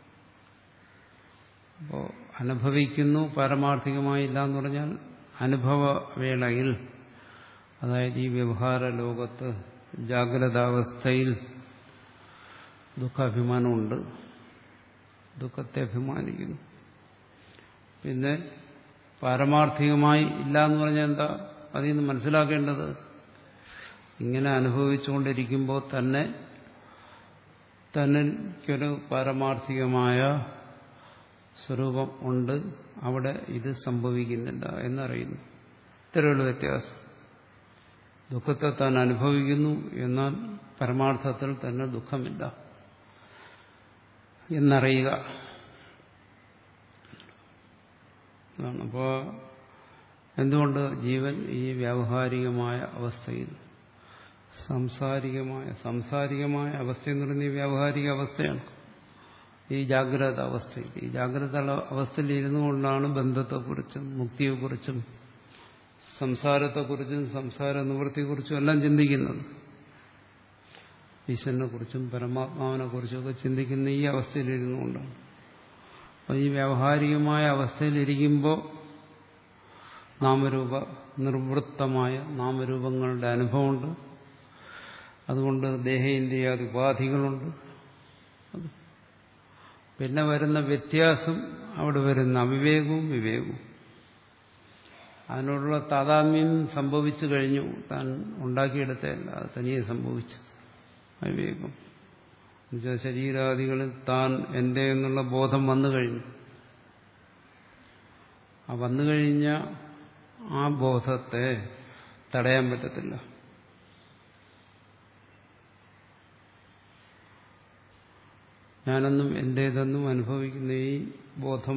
അപ്പോൾ അനുഭവിക്കുന്നു, പാരമാർത്ഥികമായി ഇല്ല എന്ന് പറഞ്ഞാൽ അനുഭവവേളയിൽ, അതായത് ഈ വ്യവഹാര ലോകത്ത് ജാഗ്രതാവസ്ഥയിൽ ദുഃഖാഭിമാനമുണ്ട്, ദുഃഖത്തെ അഭിമാനിക്കുന്നു. പിന്നെ പാരമാർത്ഥികമായി ഇല്ല എന്ന് പറഞ്ഞാൽ എന്താ? അതിൽ നിന്ന് മനസ്സിലാക്കേണ്ടത് ഇങ്ങനെ അനുഭവിച്ചുകൊണ്ടിരിക്കുമ്പോൾ തന്നെ തനിക്കൊരു പാരമാർത്ഥികമായ സ്വരൂപം ഉണ്ട്, അവിടെ ഇത് സംഭവിക്കുന്നില്ല എന്നറിയുന്നു. ഇത്രയുള്ള വ്യത്യാസം. ദുഃഖത്തെ താൻ അനുഭവിക്കുന്നു, എന്നാൽ പരമാർത്ഥത്തിൽ തന്നെ ദുഃഖമില്ല എന്നറിയുക. അപ്പോൾ എന്തുകൊണ്ട് ജീവൻ ഈ വ്യാവഹാരികമായ അവസ്ഥയിൽ സാംസാരികമായ സാംസാരികമായ അവസ്ഥ എന്ന് പറയുന്നത് ഈ വ്യാവഹാരിക അവസ്ഥയാണ്. ഈ ജാഗ്രത അവസ്ഥയിൽ ഈ ജാഗ്രത അവസ്ഥയിൽ ഇരുന്നു കൊണ്ടാണ് ബന്ധത്തെക്കുറിച്ചും മുക്തിയെക്കുറിച്ചും സംസാരത്തെക്കുറിച്ചും സംസാര നിവൃത്തിയെക്കുറിച്ചും എല്ലാം ചിന്തിക്കുന്നത്. ഈശ്വരനെ കുറിച്ചും പരമാത്മാവിനെ കുറിച്ചുമൊക്കെ ചിന്തിക്കുന്ന ഈ അവസ്ഥയിലിരുന്നു കൊണ്ടാണ്. അപ്പോൾ ഈ വ്യാവഹാരികമായ അവസ്ഥയിലിരിക്കുമ്പോൾ നാമരൂപ നിർവൃത്തമായ നാമരൂപങ്ങളുടെ അനുഭവമുണ്ട്. അതുകൊണ്ട് ദേഹേന്ദ്രിയാദി ഉപാധികളുണ്ട്. പിന്നെ വരുന്ന വ്യത്യാസം അവിടെ വരുന്ന അവിവേകവും വിവേകവും. അതിനോടുള്ള താതാത്മ്യം സംഭവിച്ചു കഴിഞ്ഞു. താൻ ഉണ്ടാക്കിയെടുത്തല്ല, അത് തനിയെ സംഭവിച്ചു. അവിവേകം എന്നുവെച്ചാൽ ശരീരാദികളിൽ താൻ എന്റെ എന്നുള്ള ബോധം വന്നു കഴിഞ്ഞു. ആ വന്നു കഴിഞ്ഞ ആ ബോധത്തെ തടയാൻ പറ്റത്തില്ല. ഞാനെന്നും എന്റേതെന്നും അനുഭവിക്കുന്ന ഈ ബോധം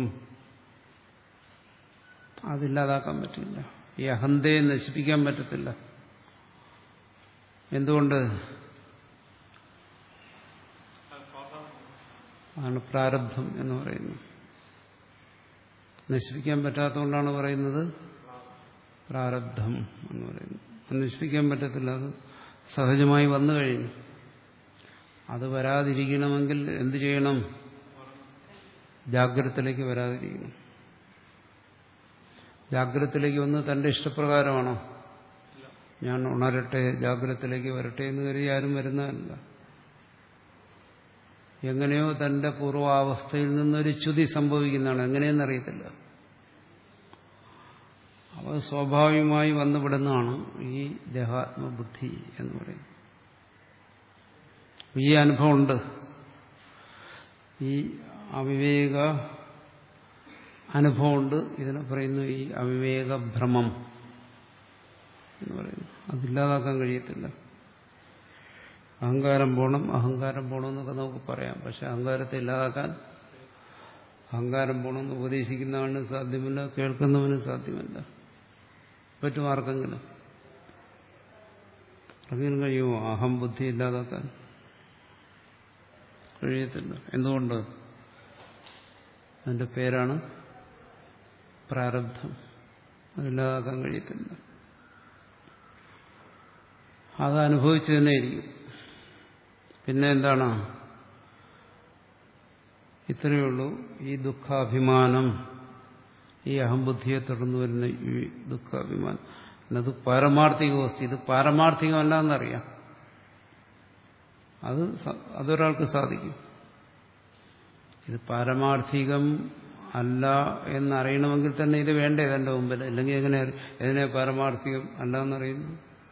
അതില്ലാതാക്കാൻ പറ്റില്ല. ഈ അഹന്തയെ നശിപ്പിക്കാൻ പറ്റത്തില്ല. എന്തുകൊണ്ട്? അതാണ് പ്രാരബ്ധം എന്ന് പറയുന്നത്. നശിപ്പിക്കാൻ പറ്റാത്തതുകൊണ്ടാണ് പറയുന്നത് പ്രാരബ്ധം എന്ന് പറയുന്നത്. അത് നശിപ്പിക്കാൻ പറ്റത്തില്ല. അത് സഹജമായി വന്നു കഴിഞ്ഞു. അത് വരാതിരിക്കണമെങ്കിൽ എന്തു ചെയ്യണം? ജാഗ്രതത്തിലേക്ക് വരാതിരിക്കണം. ജാഗ്രതത്തിലേക്ക് വന്ന് തന്റെ ഇഷ്ടപ്രകാരമാണോ? ഞാൻ ഉണരട്ടെ, ജാഗ്രതത്തിലേക്ക് വരട്ടെ എന്ന് കരുതി ആരും വരുന്നതല്ല. എങ്ങനെയോ തന്റെ പൂർവാവസ്ഥയിൽ നിന്നൊരു ച്യുതി സംഭവിക്കുന്നതാണ്. എങ്ങനെയെന്നറിയത്തില്ല. അവ സ്വാഭാവികമായി വന്നുവിടുന്നതാണ് ഈ ദേഹാത്മബുദ്ധി എന്ന് പറയുന്നത്. ഈ അനുഭവമുണ്ട്. ഈ അവിവേക അനുഭവമുണ്ട്. ഇതിനെ പറയുന്നു ഈ അവിവേക ഭ്രമം എന്ന് പറയുന്നു. അതില്ലാതാക്കാൻ കഴിയത്തില്ല. അഹങ്കാരം പോണം അഹങ്കാരം പോണമെന്നൊക്കെ നമുക്ക് പറയാം. പക്ഷെ അഹങ്കാരത്തെ ഇല്ലാതാക്കാൻ അഹങ്കാരം പോണമെന്ന് ഉപദേശിക്കുന്നവന് സാധ്യമല്ല, കേൾക്കുന്നവന് സാധ്യമല്ല. പറ്റും ആർക്കെങ്കിലും? ആർക്കെങ്കിലും കഴിയുമോ അഹം ബുദ്ധി ഇല്ലാതാക്കാൻ? കഴിയത്തില്ല. എന്തുകൊണ്ട്? അതിന്റെ പേരാണ് പ്രാരബ്ധം. അതില്ലാതാക്കാൻ കഴിയത്തില്ല. അത് അനുഭവിച്ചു തന്നെ ഇരിക്കും. പിന്നെ എന്താണ്? ഇത്രയേ ഉള്ളൂ. ഈ ദുഃഖാഭിമാനം, ഈ അഹംബുദ്ധിയെ തുടർന്ന് വരുന്ന ഈ ദുഃഖാഭിമാനം എന്നത് പാരമാർത്ഥിക വസ്തു. ഇത് പാരമാർത്ഥികമല്ല എന്നറിയാം. അത് അതൊരാൾക്ക് സാധിക്കും. ഇത് പാരമാർത്ഥികം അല്ല എന്നറിയണമെങ്കിൽ തന്നെ ഇത് വേണ്ടേ തന്റെ മുമ്പിൽ? അല്ലെങ്കിൽ എങ്ങനെ എതിനെ പാരമാർത്ഥികം അല്ല എന്നറിയുന്നു?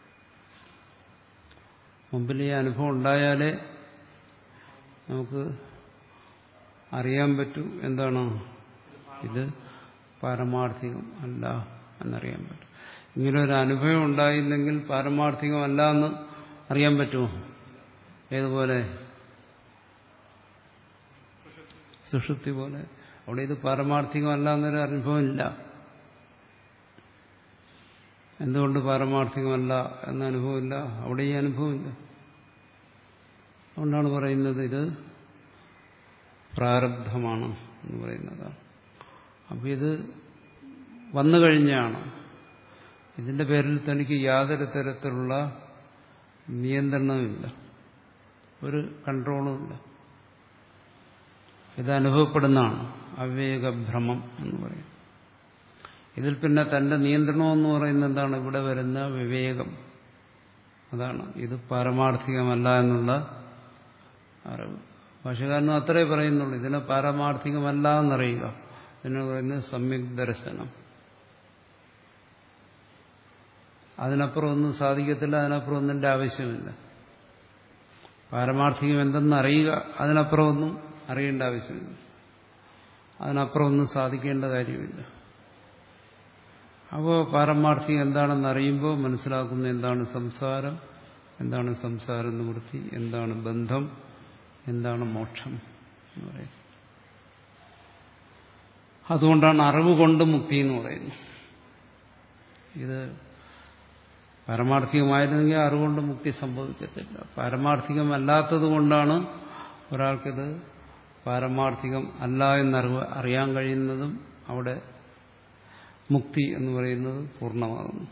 മുമ്പിൽ ഈ അനുഭവം ഉണ്ടായാലേ നമുക്ക് അറിയാൻ പറ്റൂ എന്താണ് ഇത് പാരമാർത്ഥികം അല്ല എന്നറിയാൻ പറ്റും. ഇങ്ങനെ ഒരു അനുഭവം ഉണ്ടായില്ലെങ്കിൽ പാരമാർത്ഥികമല്ല എന്ന് അറിയാൻ പറ്റുമോ? ഏതുപോലെ? സുഷുപ്തി പോലെ. അവിടെ ഇത് പാരമാർത്ഥികമല്ല എന്നൊരു അനുഭവം ഇല്ല. എന്തുകൊണ്ട് പാരമാർത്ഥികമല്ല എന്ന അനുഭവമില്ല? അവിടെ ഈ അനുഭവമില്ല. അതുകൊണ്ടാണ് പറയുന്നത് ഇത് പ്രാരബ്ധമാണ് എന്ന് പറയുന്നതാണ്. അപ്പം ഇത് വന്നു കഴിഞ്ഞാണ്. ഇതിന്റെ പേരിൽ തനിക്ക് യാതൊരു തരത്തിലുള്ള നിയന്ത്രണവുമില്ല, ഒരു കൺട്രോളുമില്ല. ഇത് അനുഭവപ്പെടുന്നതാണ് അവിവേകഭ്രമം എന്ന് പറയും. ഇതിൽ പിന്നെ തന്റെ നിയന്ത്രണം എന്ന് പറയുന്നത് എന്താണ്? ഇവിടെ വരുന്ന വിവേകം. അതാണ് ഇത് പാരമാർത്ഥികമല്ല എന്നുള്ള അറിവ്. ഭാഷകാരനും അത്രേ പറയുന്നുള്ളൂ. ഇതിനെ പാരമാർത്ഥികമല്ല എന്നറിയുക. ഇതിനെ പറയുന്നത് സമ്യക് ദർശനം. അതിനപ്പുറം ഒന്നും സാധിക്കത്തില്ല, അതിനപ്പുറം ഒന്നിന്റെ ആവശ്യമില്ല. പാരമാർത്ഥികം എന്തെന്ന് അറിയുക, അതിനപ്പുറം ഒന്നും അറിയേണ്ട ആവശ്യമില്ല, അതിനപ്പുറം ഒന്നും സാധിക്കേണ്ട കാര്യമില്ല. അപ്പോൾ പാരമാർത്ഥികം എന്താണെന്ന് അറിയുമ്പോൾ മനസ്സിലാക്കുന്ന എന്താണ് സംസാരം, എന്താണ് സംസാര നിവൃത്തി, എന്താണ് ബന്ധം, എന്താണ് മോക്ഷം എന്ന് പറയുന്നത്. അതുകൊണ്ടാണ് അറിവ് കൊണ്ട് മുക്തി എന്ന് പറയുന്നത്. ഇത് പാരമാർത്ഥികമായിരുന്നെങ്കിൽ അറിവുകൊണ്ട് മുക്തി സംഭവിക്കത്തില്ല. പാരമാർത്ഥികമല്ലാത്തത് കൊണ്ടാണ് ഒരാൾക്കിത് പാരമാർത്ഥികം അല്ല എന്നറിവ് അറിയാൻ കഴിയുന്നതും അവിടെ മുക്തി എന്ന് പറയുന്നത് പൂർണ്ണമാകുന്നു.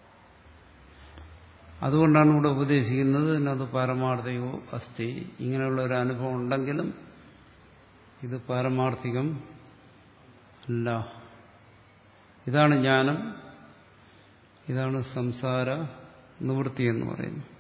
അതുകൊണ്ടാണ് ഇവിടെ ഉപദേശിക്കുന്നത് എന്നത് പാരമാർത്ഥികോ അസ്തി. ഇങ്ങനെയുള്ള ഒരു അനുഭവം ഉണ്ടെങ്കിലും ഇത് പാരമാർത്ഥികം അല്ല. ഇതാണ് ജ്ഞാനം, ഇതാണ് സംസാര നിവൃത്തി എന്ന് പറയുന്നത്.